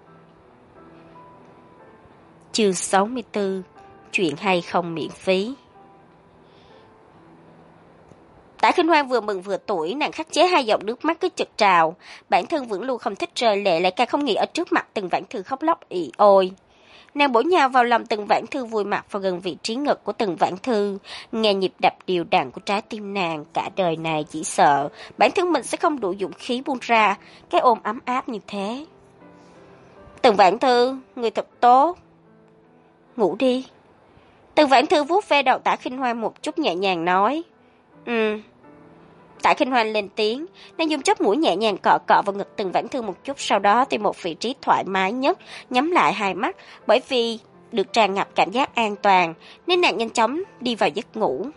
Chương sáu mươi tư, chuyện hay không miễn phí. Tạ Khinh Hoan vừa mừng vừa tủi, nàng khắc chế hai dòng nước mắt cứ chực trào. Bản thân vẫn luôn không thích rơi lệ, lại càng không nghĩ ở trước mặt Tần Vãn Thư khóc lóc ì ôi. Nàng bổ nhào vào lòng Tần Vãn Thư, vùi mặt vào gần vị trí ngực của Tần Vãn Thư, nghe nhịp đập đều đặn của trái tim nàng. Cả đời này chỉ sợ bản thân mình sẽ không đủ dũng khí buông ra cái ôm ấm áp như thế. Tần Vãn Thư, người thật tốt. Ngủ đi. Tần Vãn Thư vuốt ve đầu Tạ Khinh Hoan một chút, nhẹ nhàng nói. Ừ. Tạ Khinh Hoan lên tiếng, nàng dùng chóp mũi nhẹ nhàng cọ cọ vào ngực Tần Vãn Thư một chút, sau đó tìm một vị trí thoải mái nhất, nhắm lại hai mắt, bởi vì được tràn ngập cảm giác an toàn, nên nàng nhanh chóng đi vào giấc ngủ.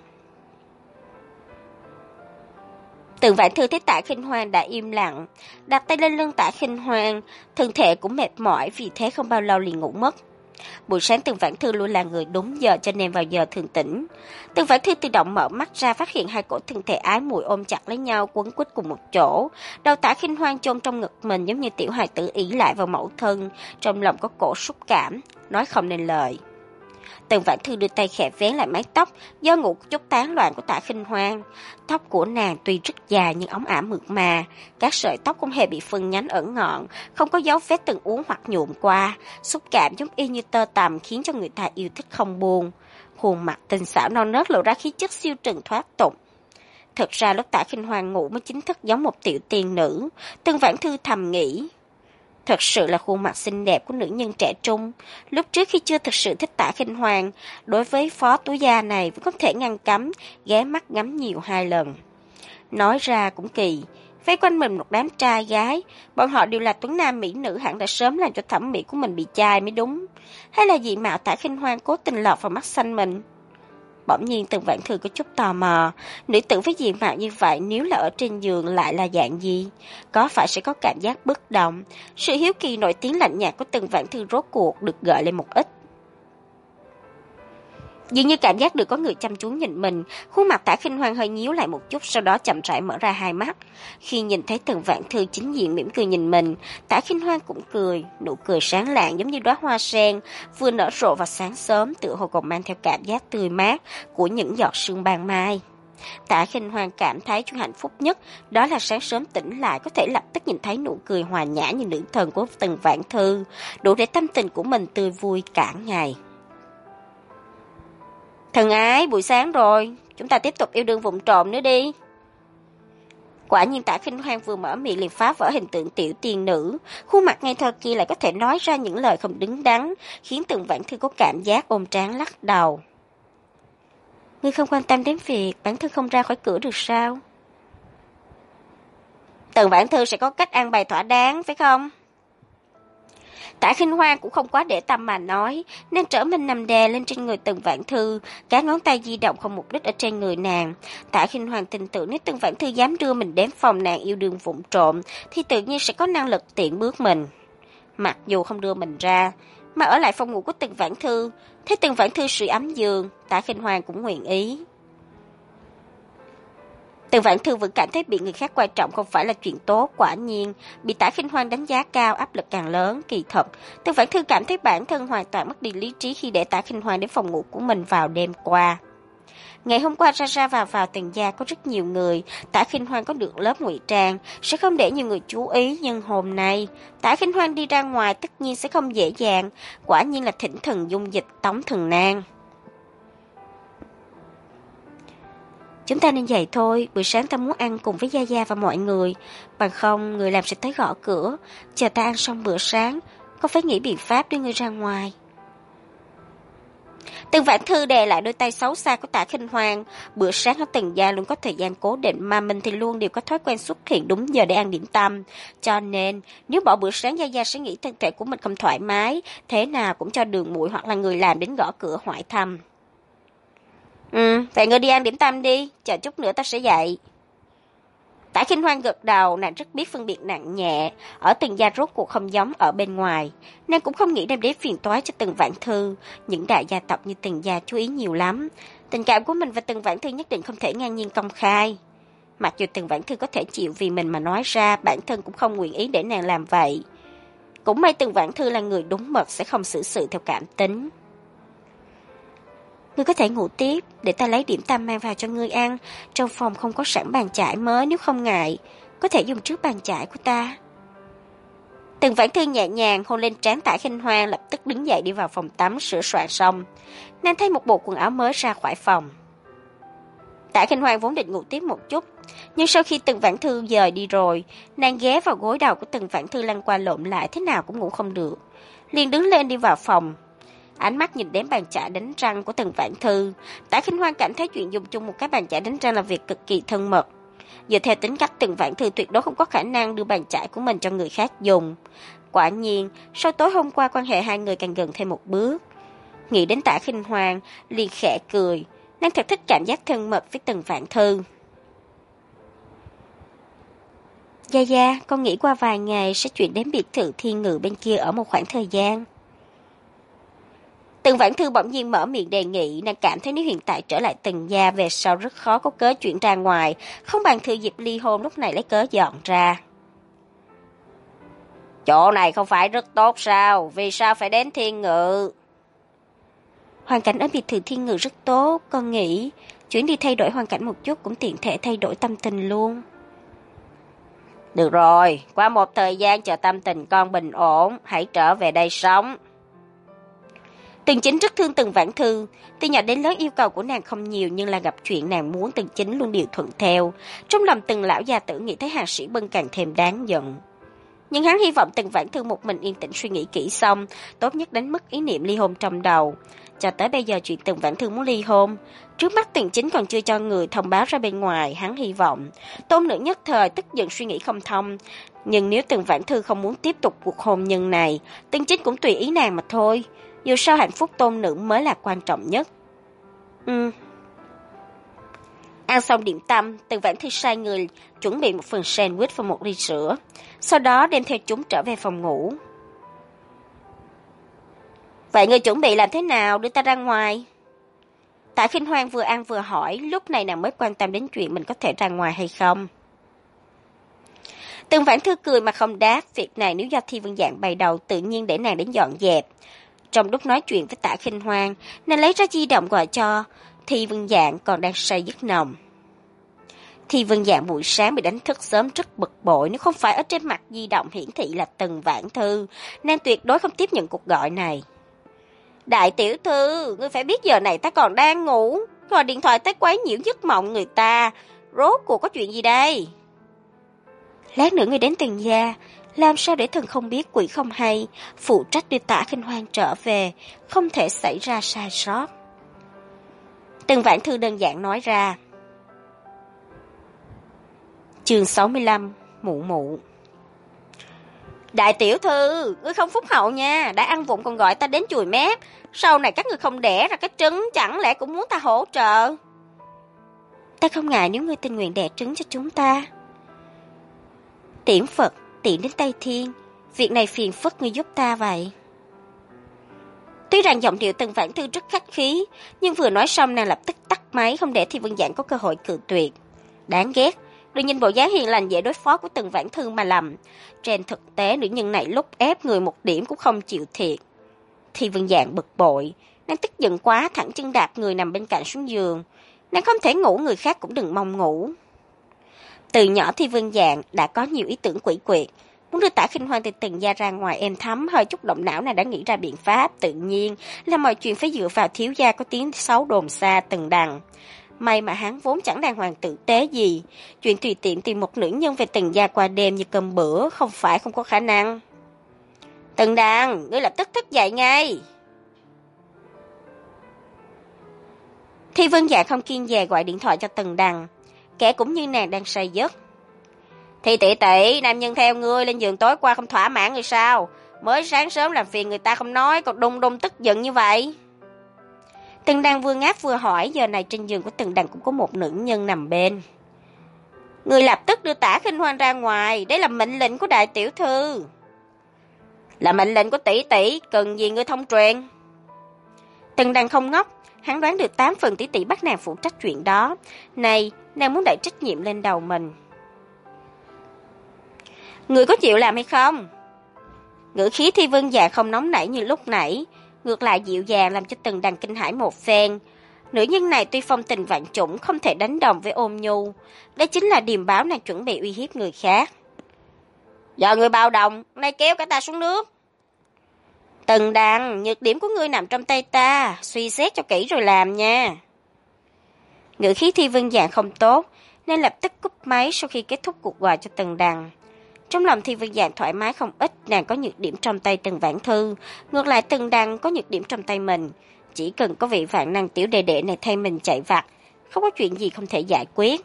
Tần Vãn Thư thấy Tạ Khinh Hoan đã im lặng, đặt tay lên lưng Tạ Khinh Hoan, thân thể cũng mệt mỏi, vì thế không bao lâu liền ngủ mất. Buổi sáng Tần Vãn Thư luôn là người đúng giờ, cho nên vào giờ thường tỉnh. Tần Vãn Thư tự động mở mắt ra, phát hiện hai cổ thân thể ái muội ôm chặt lấy nhau, quấn quýt cùng một chỗ. Đầu Tạ Khinh Hoan chôn trong ngực mình, giống như tiểu hài tử ỷ lại vào mẫu thân, trong lòng có cổ xúc cảm, nói không nên lời. Tần Vãn Thư đưa tay khẽ vén lại mái tóc do ngủ chút tán loạn của Tạ Khinh Hoan. Tóc của nàng tuy rất dài nhưng óng ả mượt mà, các sợi tóc không hề bị phân nhánh ẩn ngọn, không có dấu vết từng uốn hoặc nhuộm qua, xúc cảm giống y như tơ tằm, khiến cho người ta yêu thích không buông. Khuôn mặt tinh xảo non nớt lộ ra khí chất siêu trần thoát tục. Thật ra lúc Tạ Khinh Hoan ngủ mới chính thức giống một tiểu tiên nữ. Tần Vãn Thư thầm nghĩ, thật sự là khuôn mặt xinh đẹp của nữ nhân trẻ trung. Lúc trước khi chưa thực sự thích Tạ Khinh Hoan, đối với phó tú gia này vẫn không thể ngăn cấm, ghé mắt ngắm nhiều hai lần. Nói ra cũng kỳ, vây quanh mình một đám trai gái, bọn họ đều là tuấn nam mỹ nữ, hẳn đã sớm làm cho thẩm mỹ của mình bị chai mới đúng. Hay là dị mạo Tạ Khinh Hoan cố tình lọt vào mắt xanh mình? Bỗng nhiên Tần Vãn Thư có chút tò mò, nữ tử với diện mạo như vậy nếu là ở trên giường lại là dạng gì? Có phải sẽ có cảm giác bất động? Sự hiếu kỳ nổi tiếng lạnh nhạt của Tần Vãn Thư rốt cuộc được gợi lên một ít. Dường như cảm giác được có người chăm chú nhìn mình, khuôn mặt Tạ Khinh Hoan hơi nhíu lại một chút, sau đó chậm rãi mở ra hai mắt. Khi nhìn thấy Tần Vãn Thư chính diện mỉm cười nhìn mình, Tạ Khinh Hoan cũng cười, nụ cười sáng lạng giống như đóa hoa sen vừa nở rộ vào sáng sớm, tựa hồ còn mang theo cảm giác tươi mát của những giọt sương ban mai. Tạ Khinh Hoan cảm thấy chuyện hạnh phúc nhất đó là sáng sớm tỉnh lại có thể lập tức nhìn thấy nụ cười hòa nhã như nữ thần của Tần Vãn Thư, đủ để tâm tình của mình tươi vui cả ngày. Thần ái, buổi sáng rồi, chúng ta tiếp tục yêu đương vụng trộm nữa đi. Quả nhiên Tạ Khinh Hoan vừa mở miệng liền phá vỡ hình tượng tiểu tiên nữ, khuôn mặt ngây thơ kia lại có thể nói ra những lời không đứng đắn, khiến Tần Vãn Thư có cảm giác ôm trán lắc đầu. Ngươi không quan tâm đến việc bản thân không ra khỏi cửa được sao? Tần Vãn Thư sẽ có cách an bày thỏa đáng, phải không? Tạ Khinh Hoan cũng không quá để tâm mà nói, nàng trở mình nằm đè lên trên người Tần Vãn Thư, các ngón tay di động không mục đích ở trên người nàng. Tạ Khinh Hoan tin tưởng nếu Tần Vãn Thư dám đưa mình đến phòng nàng yêu đương vụng trộm, thì tự nhiên sẽ có năng lực tiện bước mình. Mặc dù không đưa mình ra, mà ở lại phòng ngủ của Tần Vãn Thư, thấy Tần Vãn Thư sưởi ấm giường, Tạ Khinh Hoan cũng nguyện ý. Tần Vãn Thư vẫn cảm thấy bị người khác quan trọng không phải là chuyện tốt, quả nhiên bị Tạ Khinh Hoan đánh giá cao, áp lực càng lớn. Kỳ thật, Tần Vãn Thư cảm thấy bản thân hoàn toàn mất đi lý trí khi để Tạ Khinh Hoan đến phòng ngủ của mình vào đêm qua. Ngày hôm qua ra ra vào vào Tần gia có rất nhiều người, Tạ Khinh Hoan có được lớp ngụy trang, sẽ không để nhiều người chú ý, nhưng hôm nay Tạ Khinh Hoan đi ra ngoài tất nhiên sẽ không dễ dàng, quả nhiên là thỉnh thần dung dịch tống thần nan. Chúng ta nên dậy thôi, buổi sáng ta muốn ăn cùng với Gia Gia và mọi người, bằng không người làm sẽ tới gõ cửa, chờ ta ăn xong bữa sáng, có phải nghĩ biện pháp đưa người ra ngoài. Tần Vãn Thư đè lại đôi tay xấu xa của Tạ Khinh Hoan, bữa sáng ở Tần gia luôn có thời gian cố định, mà mình thì luôn đều có thói quen xuất hiện đúng giờ để ăn điểm tâm, cho nên nếu bỏ bữa sáng Gia Gia sẽ nghĩ thân thể của mình không thoải mái, thế nào cũng cho Đường muội hoặc là người làm đến gõ cửa hỏi thăm. Ừ, vậy ngươi đi ăn điểm tâm đi, chờ chút nữa ta sẽ dậy. Tạ Khinh Hoan gật đầu, nàng rất biết phân biệt nặng nhẹ, ở Tần gia rốt cuộc không giống ở bên ngoài. Nàng cũng không nghĩ đem đến phiền toái cho Tần Vãn Thư, những đại gia tộc như Tần gia chú ý nhiều lắm. Tình cảm của mình và Tần Vãn Thư nhất định không thể ngang nhiên công khai. Mặc dù Tần Vãn Thư có thể chịu vì mình mà nói ra, bản thân cũng không nguyện ý để nàng làm vậy. Cũng may Tần Vãn Thư là người đúng mực, sẽ không xử sự theo cảm tính. Ngươi có thể ngủ tiếp, để ta lấy điểm tâm mang vào cho ngươi ăn. Trong phòng không có sẵn bàn chải mới, nếu không ngại, có thể dùng trước bàn chải của ta. Tần Vãn Thư nhẹ nhàng hôn lên trán Tạ Khinh Hoan, lập tức đứng dậy đi vào phòng tắm sửa soạn xong. Nàng thay một bộ quần áo mới ra khỏi phòng. Tạ Khinh Hoan vốn định ngủ tiếp một chút, nhưng sau khi Tần Vãn Thư dời đi rồi, nàng ghé vào gối đầu của Tần Vãn Thư lăn qua lộn lại, thế nào cũng ngủ không được. Liền đứng lên đi vào phòng. Ánh mắt nhìn đến bàn chải đánh răng của Tần Vãn Thư, Tạ Khinh Hoan cảm thấy chuyện dùng chung một cái bàn chải đánh răng là việc cực kỳ thân mật. Dựa theo tính cách Tần Vãn Thư tuyệt đối không có khả năng đưa bàn chải của mình cho người khác dùng. Quả nhiên, sau tối hôm qua quan hệ hai người càng gần thêm một bước. Nghĩ đến Tạ Khinh Hoan, liền khẽ cười, nàng thật thích cảm giác thân mật với Tần Vãn Thư. Gia Gia, con nghĩ qua vài ngày sẽ chuyển đến biệt thự Thiên Ngự bên kia ở một khoảng thời gian. Tần Vãn Thư bỗng nhiên mở miệng đề nghị, nàng cảm thấy nếu hiện tại trở lại Tần gia về sau rất khó có cớ chuyển ra ngoài, không bằng thừa dịp ly hôn lúc này lấy cớ dọn ra. Chỗ này không phải rất tốt sao? Vì sao phải đến Thiên Ngự? Hoàn cảnh ở biệt thự Thiên Ngự rất tốt, con nghĩ chuyển đi thay đổi hoàn cảnh một chút cũng tiện thể thay đổi tâm tình luôn. Được rồi, qua một thời gian chờ tâm tình con bình ổn, hãy trở về đây sống. Tần Chính rất thương Tần Vãn Thư, từ nhỏ đến lớn yêu cầu của nàng không nhiều, nhưng là gặp chuyện nàng muốn Tần Chính luôn điều thuận theo. Trong lòng Tần lão gia tử nghĩ thấy Hàng Sĩ Bân càng thêm đáng giận. Nhưng hắn hy vọng Tần Vãn Thư một mình yên tĩnh suy nghĩ kỹ xong, tốt nhất đánh mất ý niệm ly hôn trong đầu. Cho tới bây giờ chuyện Tần Vãn Thư muốn ly hôn, trước mắt Tần Chính còn chưa cho người thông báo ra bên ngoài, hắn hy vọng tôn nữ nhất thời tức giận suy nghĩ không thông. Nhưng nếu Tần Vãn Thư không muốn tiếp tục cuộc hôn nhân này, Tần Chính cũng tùy ý nàng mà thôi. Dù sao hạnh phúc tôn nữ mới là quan trọng nhất. Ừ. Ăn xong điểm tâm, Tần Vãn Thư sai người chuẩn bị một phần sandwich và một ly sữa, sau đó đem theo chúng trở về phòng ngủ. Vậy người chuẩn bị làm thế nào, đưa ta ra ngoài? Tạ Khinh Hoan vừa ăn vừa hỏi, lúc này nàng mới quan tâm đến chuyện mình có thể ra ngoài hay không. Tần Vãn Thư cười mà không đáp, việc này nếu do Thi Vân Dạng bày đầu tự nhiên để nàng đến dọn dẹp. Trong lúc nói chuyện với Tạ Khinh Hoan, nàng lấy ra di động gọi cho Thi Vân Dạng còn đang say giấc nồng. Thi Vân Dạng buổi sáng bị đánh thức sớm rất bực bội, nếu không phải ở trên mặt di động hiển thị là Tần Vãn Thư, nàng tuyệt đối không tiếp nhận cuộc gọi này. Đại tiểu thư, ngươi phải biết giờ này ta còn đang ngủ, gọi điện thoại tới quấy nhiễu giấc mộng người ta, rốt cuộc có chuyện gì đây? Lát nữa ngươi đến Tần gia, làm sao để thần không biết quỷ không hay, phụ trách đưa Tạ Khinh Hoan trở về, không thể xảy ra sai sót. Tần Vãn Thư đơn giản nói ra. Chương sáu mươi lăm, mụ mụ. Đại tiểu thư, ngươi không phúc hậu nha, đã ăn vụng còn gọi ta đến chùi mép, sau này các ngươi không đẻ ra cái trứng, chẳng lẽ cũng muốn ta hỗ trợ? Ta không ngại nếu ngươi tình nguyện đẻ trứng cho chúng ta. Tiễn Phật, tiện đến Tây Thiên, việc này phiền phức ngươi giúp ta vậy. Tuy rằng giọng điệu Tần Vãn Thư rất khách khí, nhưng vừa nói xong nàng lập tức tắt máy, không để Thi Vân Dạng có cơ hội cự tuyệt. Đáng ghét, đừng nhìn bộ dáng hiền lành dễ đối phó của Tần Vãn Thư mà lầm. Trên thực tế nữ nhân này lúc ép người một điểm cũng không chịu thiệt. Thi Vân Dạng bực bội, nàng tức giận quá thẳng chân đạp người nằm bên cạnh xuống giường. Nàng không thể ngủ, người khác cũng đừng mong ngủ. Từ nhỏ Thi Vân Dạng đã có nhiều ý tưởng quỷ quyệt, muốn đưa Tạ Khinh Hoan từ Tần gia ra ngoài êm thấm, hơi chút động não nàng đã nghĩ ra biện pháp, tự nhiên là mọi chuyện phải dựa vào thiếu gia có tiếng xấu đồn xa Tần Đằng. May mà hắn vốn chẳng đàng hoàng tử tế gì, chuyện tùy tiện tìm một nữ nhân về Tần gia qua đêm như cơm bữa không phải không có khả năng. Tần Đằng, ngươi lập tức thức dậy ngay. Thi Vân Dạ không kiên dè gọi điện thoại cho Tần Đằng, kẻ cũng như nàng đang say giấc. Thì tỷ tỷ, nam nhân theo ngươi lên giường tối qua không thỏa mãn người sao? Mới sáng sớm làm phiền người ta không nói, còn đùng đùng tức giận như vậy. Tần Đằng vừa ngáp vừa hỏi, giờ này trên giường của Tần Đằng cũng có một nữ nhân nằm bên. Người lập tức đưa Tạ Khinh Hoan ra ngoài, đây là mệnh lệnh của đại tiểu thư. Là mệnh lệnh của tỷ tỷ, cần gì ngươi thông truyền? Tần Đằng không ngốc, hắn đoán được tám phần tỷ tỷ bắt nàng phụ trách chuyện đó. Này, nàng muốn đẩy trách nhiệm lên đầu mình. Người có chịu làm hay không? Ngữ khí Thi Vân Dạ không nóng nảy như lúc nãy, ngược lại dịu dàng làm cho Tần Đằng kinh hãi một phen. Nữ nhân này tuy phong tình vạn chủng, không thể đánh đồng với ôn nhu. Đây chính là điềm báo nàng chuẩn bị uy hiếp người khác. Giờ người bào đồng, nay kéo cả ta xuống nước. Tần Đằng, nhược điểm của ngươi nằm trong tay ta, suy xét cho kỹ rồi làm nha. Ngữ khí Thi Vân Dạng không tốt, nên lập tức cúp máy sau khi kết thúc cuộc gọi cho Tần Đằng. Trong lòng Thi Vân Dạng thoải mái không ít, nàng có nhược điểm trong tay Tần Vãn Thư, ngược lại Tần Đằng có nhược điểm trong tay mình. Chỉ cần có vị vạn năng tiểu đệ đệ này thay mình chạy vặt, không có chuyện gì không thể giải quyết.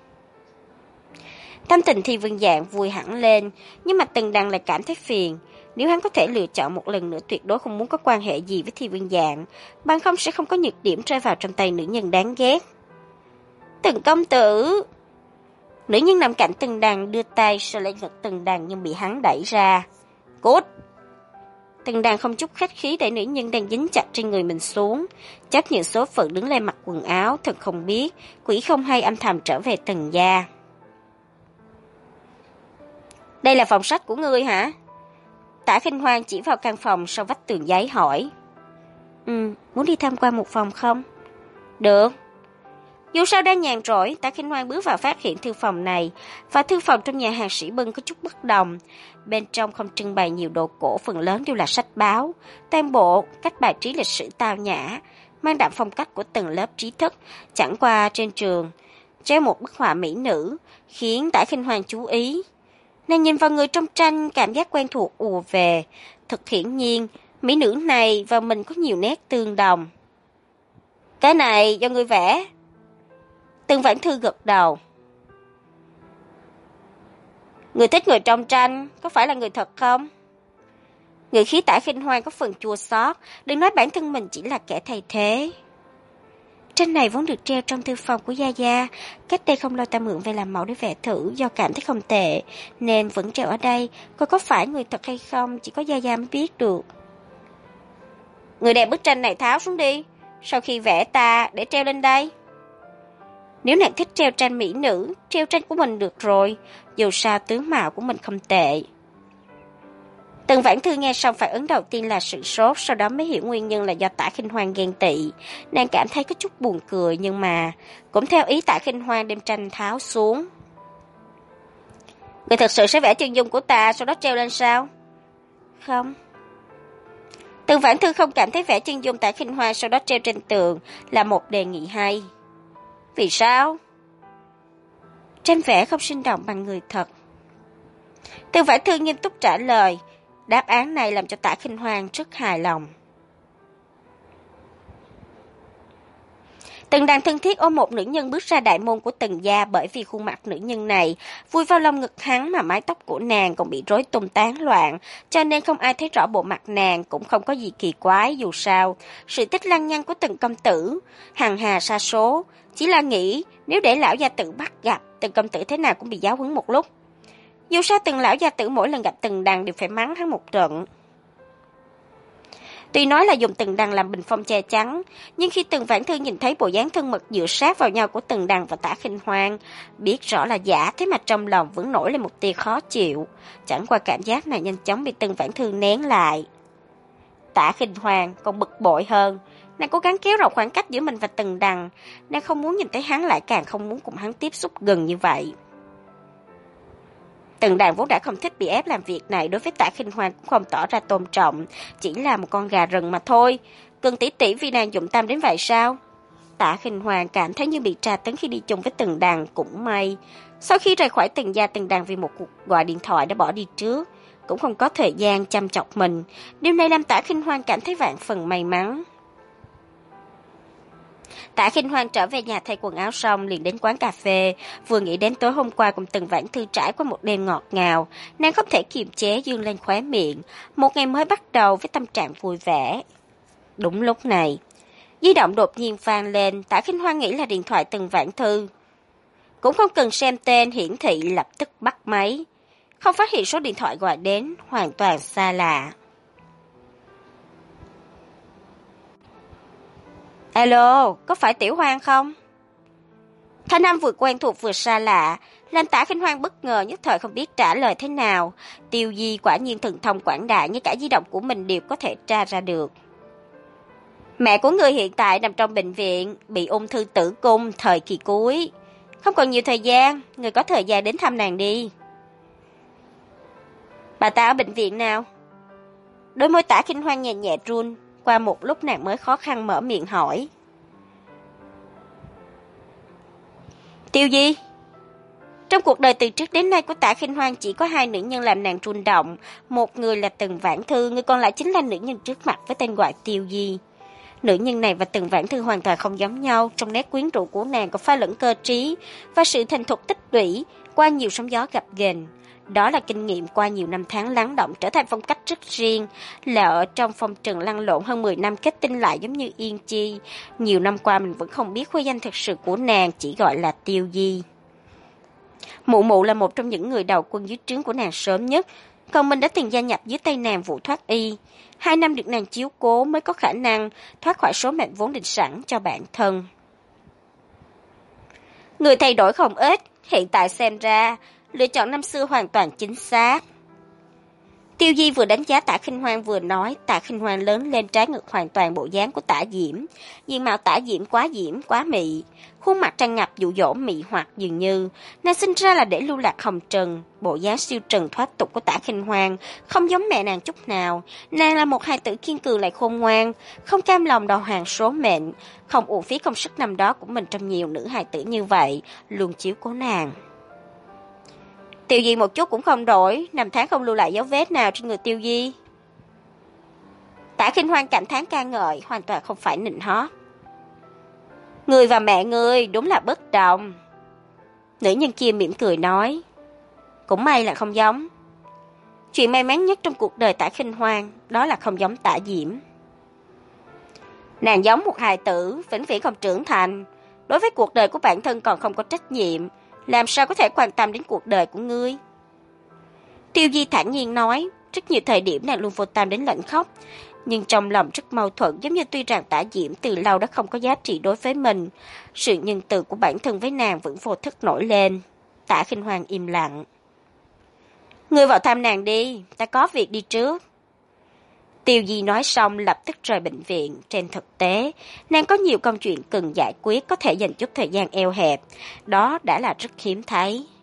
Tâm tình Thi Vân Dạng vui hẳn lên, nhưng mà Tần Đằng lại cảm thấy phiền. Nếu hắn có thể lựa chọn một lần nữa, tuyệt đối không muốn có quan hệ gì với Thi Vân Dạng, bằng không sẽ không có nhược điểm rơi vào trong tay nữ nhân đáng ghét. Tần công tử! Nữ nhân nằm cạnh Tần Đằng đưa tay sờ lên ngực Tần Đằng nhưng bị hắn đẩy ra. Cút! Tần Đằng không chút khách khí để nữ nhân đang dính chặt trên người mình xuống, chấp nhận số phận đứng lên mặc quần áo, thật không biết, quỷ không hay âm thầm trở về Tần gia. Đây là phòng sách của ngươi hả? Tả Khinh Hoan chỉ vào căn phòng sau vách tường giấy hỏi. Ừ, muốn đi tham quan một phòng không? Được. Dù sao đang nhàn rỗi, Tả Khinh Hoan bước vào phát hiện thư phòng này, và thư phòng trong nhà hàng Sĩ Bân có chút bất đồng. Bên trong không trưng bày nhiều đồ cổ, phần lớn đều là sách báo, toàn bộ cách bài trí lịch sử tao nhã, mang đậm phong cách của từng lớp trí thức. Chẳng qua trên trường treo một bức họa mỹ nữ, khiến Tả Khinh Hoan chú ý. Nàng nhìn vào người trong tranh, cảm giác quen thuộc ùa về. Thật hiển nhiên, mỹ nữ này và mình có nhiều nét tương đồng. Cái này do ngươi vẽ. Tần Vãn Thư gật đầu. Người thích người trong tranh, có phải là người thật không? Ngữ khí Tả Khinh Hoan có phần chua xót, đừng nói bản thân mình chỉ là kẻ thay thế. Tranh này vốn được treo trong thư phòng của Gia Gia, cách đây không lâu ta mượn về làm mẫu để vẽ thử, do cảm thấy không tệ, nên vẫn treo ở đây, coi có phải người thật hay không, chỉ có Gia Gia mới biết được. Người đem bức tranh này tháo xuống đi, sau khi vẽ ta để treo lên đây. Nếu nàng thích treo tranh mỹ nữ, treo tranh của mình được rồi, dù sao tướng mạo của mình không tệ. Tần Vãn Thư nghe xong phản ứng đầu tiên là sửng sốt, sau đó mới hiểu nguyên nhân là do Tả Khinh Hoan ghen tị. Nàng cảm thấy có chút buồn cười, nhưng mà cũng theo ý Tả Khinh Hoan đem tranh tháo xuống. Người thật sự sẽ vẽ chân dung của ta, sau đó treo lên sao? Không. Tần Vãn Thư không cảm thấy vẽ chân dung Tả Khinh Hoan sau đó treo trên tường là một đề nghị hay. Vì sao? Tranh vẽ không sinh động bằng người thật. Tần Vãn Thư nghiêm túc trả lời. Đáp án này làm cho Tả Khinh Hoan rất hài lòng. Tần Đằng thân thiết ôm một nữ nhân bước ra đại môn của Tần gia, bởi vì khuôn mặt nữ nhân này vui vào lòng ngực hắn mà mái tóc của nàng còn bị rối tung tán loạn, cho nên không ai thấy rõ bộ mặt nàng, cũng không có gì kỳ quái. Dù sao, sự tích lăng nhăng của Tần công tử hằng hà sa số, chỉ là nghĩ nếu để lão gia tử bắt gặp, Tần công tử thế nào cũng bị giáo huấn một lúc. Dù sao Tần lão gia tử mỗi lần gặp Tần Đằng đều phải mắng hắn một trận. Tuy nói là dùng Tần Đằng làm bình phong che chắn, nhưng khi Tần Vãn Thư nhìn thấy bộ dáng thân mật dựa sát vào nhau của Tần Đằng và Tả Khinh Hoan, biết rõ là giả, thế mà trong lòng vẫn nổi lên một tia khó chịu. Chẳng qua cảm giác này nhanh chóng bị Tần Vãn Thư nén lại. Tả Khinh Hoan còn bực bội hơn, nàng cố gắng kéo rộng khoảng cách giữa mình và Tần Đằng, nàng không muốn nhìn thấy hắn, lại càng không muốn cùng hắn tiếp xúc gần như vậy. Tần Đằng vốn đã không thích bị ép làm việc này, đối với Tả Khinh Hoan cũng không tỏ ra tôn trọng, chỉ là một con gà rừng mà thôi. Cần tỷ tỷ vì nàng dụng tâm đến vậy sao? Tả Khinh Hoan cảm thấy như bị tra tấn khi đi chung với Tần Đằng. Cũng may, sau khi rời khỏi Tần gia, Tần Đằng vì một cuộc gọi điện thoại đã bỏ đi trước, cũng không có thời gian chăm chọc mình. Điều này làm Tả Khinh Hoan cảm thấy vạn phần may mắn. Tả Khinh Hoan trở về nhà thay quần áo xong liền đến quán cà phê, vừa nghĩ đến tối hôm qua cùng Tần Vãn Thư trải qua một đêm ngọt ngào, nàng không thể kiềm chế dương lên khóe miệng, một ngày mới bắt đầu với tâm trạng vui vẻ. Đúng lúc này, di động đột nhiên vang lên, Tả Khinh Hoan nghĩ là điện thoại Tần Vãn Thư. Cũng không cần xem tên hiển thị, lập tức bắt máy, không phát hiện số điện thoại gọi đến, hoàn toàn xa lạ. Alo, có phải Tiểu Hoan không? Thanh âm vừa quen thuộc vừa xa lạ, làm Tả Khinh Hoan bất ngờ, nhất thời không biết trả lời thế nào. Tiêu Di quả nhiên thần thông quảng đại, ngay cả di động của mình đều có thể tra ra được. Mẹ của ngươi hiện tại nằm trong bệnh viện, bị ung thư tử cung thời kỳ cuối. Không còn nhiều thời gian, ngươi có thời gian đến thăm nàng đi. Bà ta ở bệnh viện nào? Đôi môi Tả Khinh Hoan nhẹ nhẹ run, qua một lúc nàng mới khó khăn mở miệng hỏi. Tiêu Di. Trong cuộc đời từ trước đến nay của Tả Khinh Hoan chỉ có hai nữ nhân làm nàng rung động, một người là Tần Vãn Thư, người còn lại chính là nữ nhân trước mặt với tên gọi Tiêu Di. Nữ nhân này và Tần Vãn Thư hoàn toàn không giống nhau, trong nét quyến rũ của nàng có pha lẫn cơ trí và sự thành thục tích lũy qua nhiều sóng gió gập ghềnh. Đó là kinh nghiệm qua nhiều năm tháng lắng động trở thành phong cách rất riêng, là ở trong phong trần lăn lộn hơn mười năm kết tinh lại giống như Yên Chi. Nhiều năm qua mình vẫn không biết khuê danh thực sự của nàng, chỉ gọi là Tiêu Di. Mụ mụ là một trong những người đầu quân dưới trướng của nàng sớm nhất, còn mình đã từng gia nhập dưới tay nàng vụ thoát y. Hai năm được nàng chiếu cố mới có khả năng thoát khỏi số mệnh vốn định sẵn cho bản thân. Người thay đổi không ít, hiện tại xem ra lựa chọn năm xưa hoàn toàn chính xác. Tiêu Di vừa đánh giá Tả Khinh Hoan vừa nói. Tả Khinh Hoan lớn lên trái ngược hoàn toàn bộ dáng của Tả Diễm. Diện mạo Tả Diễm quá diễm, quá mị, khuôn mặt tràn ngập dụ dỗ mị hoặc, dường như nàng sinh ra là để lưu lạc hồng trần. Bộ dáng siêu trần thoát tục của Tả Khinh Hoan không giống mẹ nàng chút nào. Nàng là một hài tử kiên cường lại khôn ngoan, không cam lòng đầu hàng số mệnh, không uổng phí công sức năm đó của mình trong nhiều nữ hài tử như vậy, luôn chiếu cố nàng. Tiêu Di một chút cũng không đổi, năm tháng không lưu lại dấu vết nào trên người Tiêu Di. Tả Khinh Hoan cảm thán ca ngợi, hoàn toàn không phải nịnh hót. Người và mẹ ngươi đúng là bất đồng. Nữ nhân kia mỉm cười nói. Cũng may là không giống. Chuyện may mắn nhất trong cuộc đời Tả Khinh Hoan, đó là không giống Tả Diễm. Nàng giống một hài tử, vĩnh viễn không trưởng thành, đối với cuộc đời của bản thân còn không có trách nhiệm, làm sao có thể quan tâm đến cuộc đời của ngươi? Tiêu Di thản nhiên nói, rất nhiều thời điểm nàng luôn vô tâm đến lạnh khóc, nhưng trong lòng rất mâu thuẫn, giống như tuy rằng Tả Diễm từ lâu đã không có giá trị đối với mình, sự nhân từ của bản thân với nàng vẫn vô thức nổi lên. Tả Khinh Hoan im lặng. Ngươi vào thăm nàng đi, ta có việc đi trước. Tiêu Di nói xong lập tức rời bệnh viện. Trên thực tế, nàng có nhiều công chuyện cần giải quyết, có thể dành chút thời gian eo hẹp. Đó đã là rất hiếm thấy.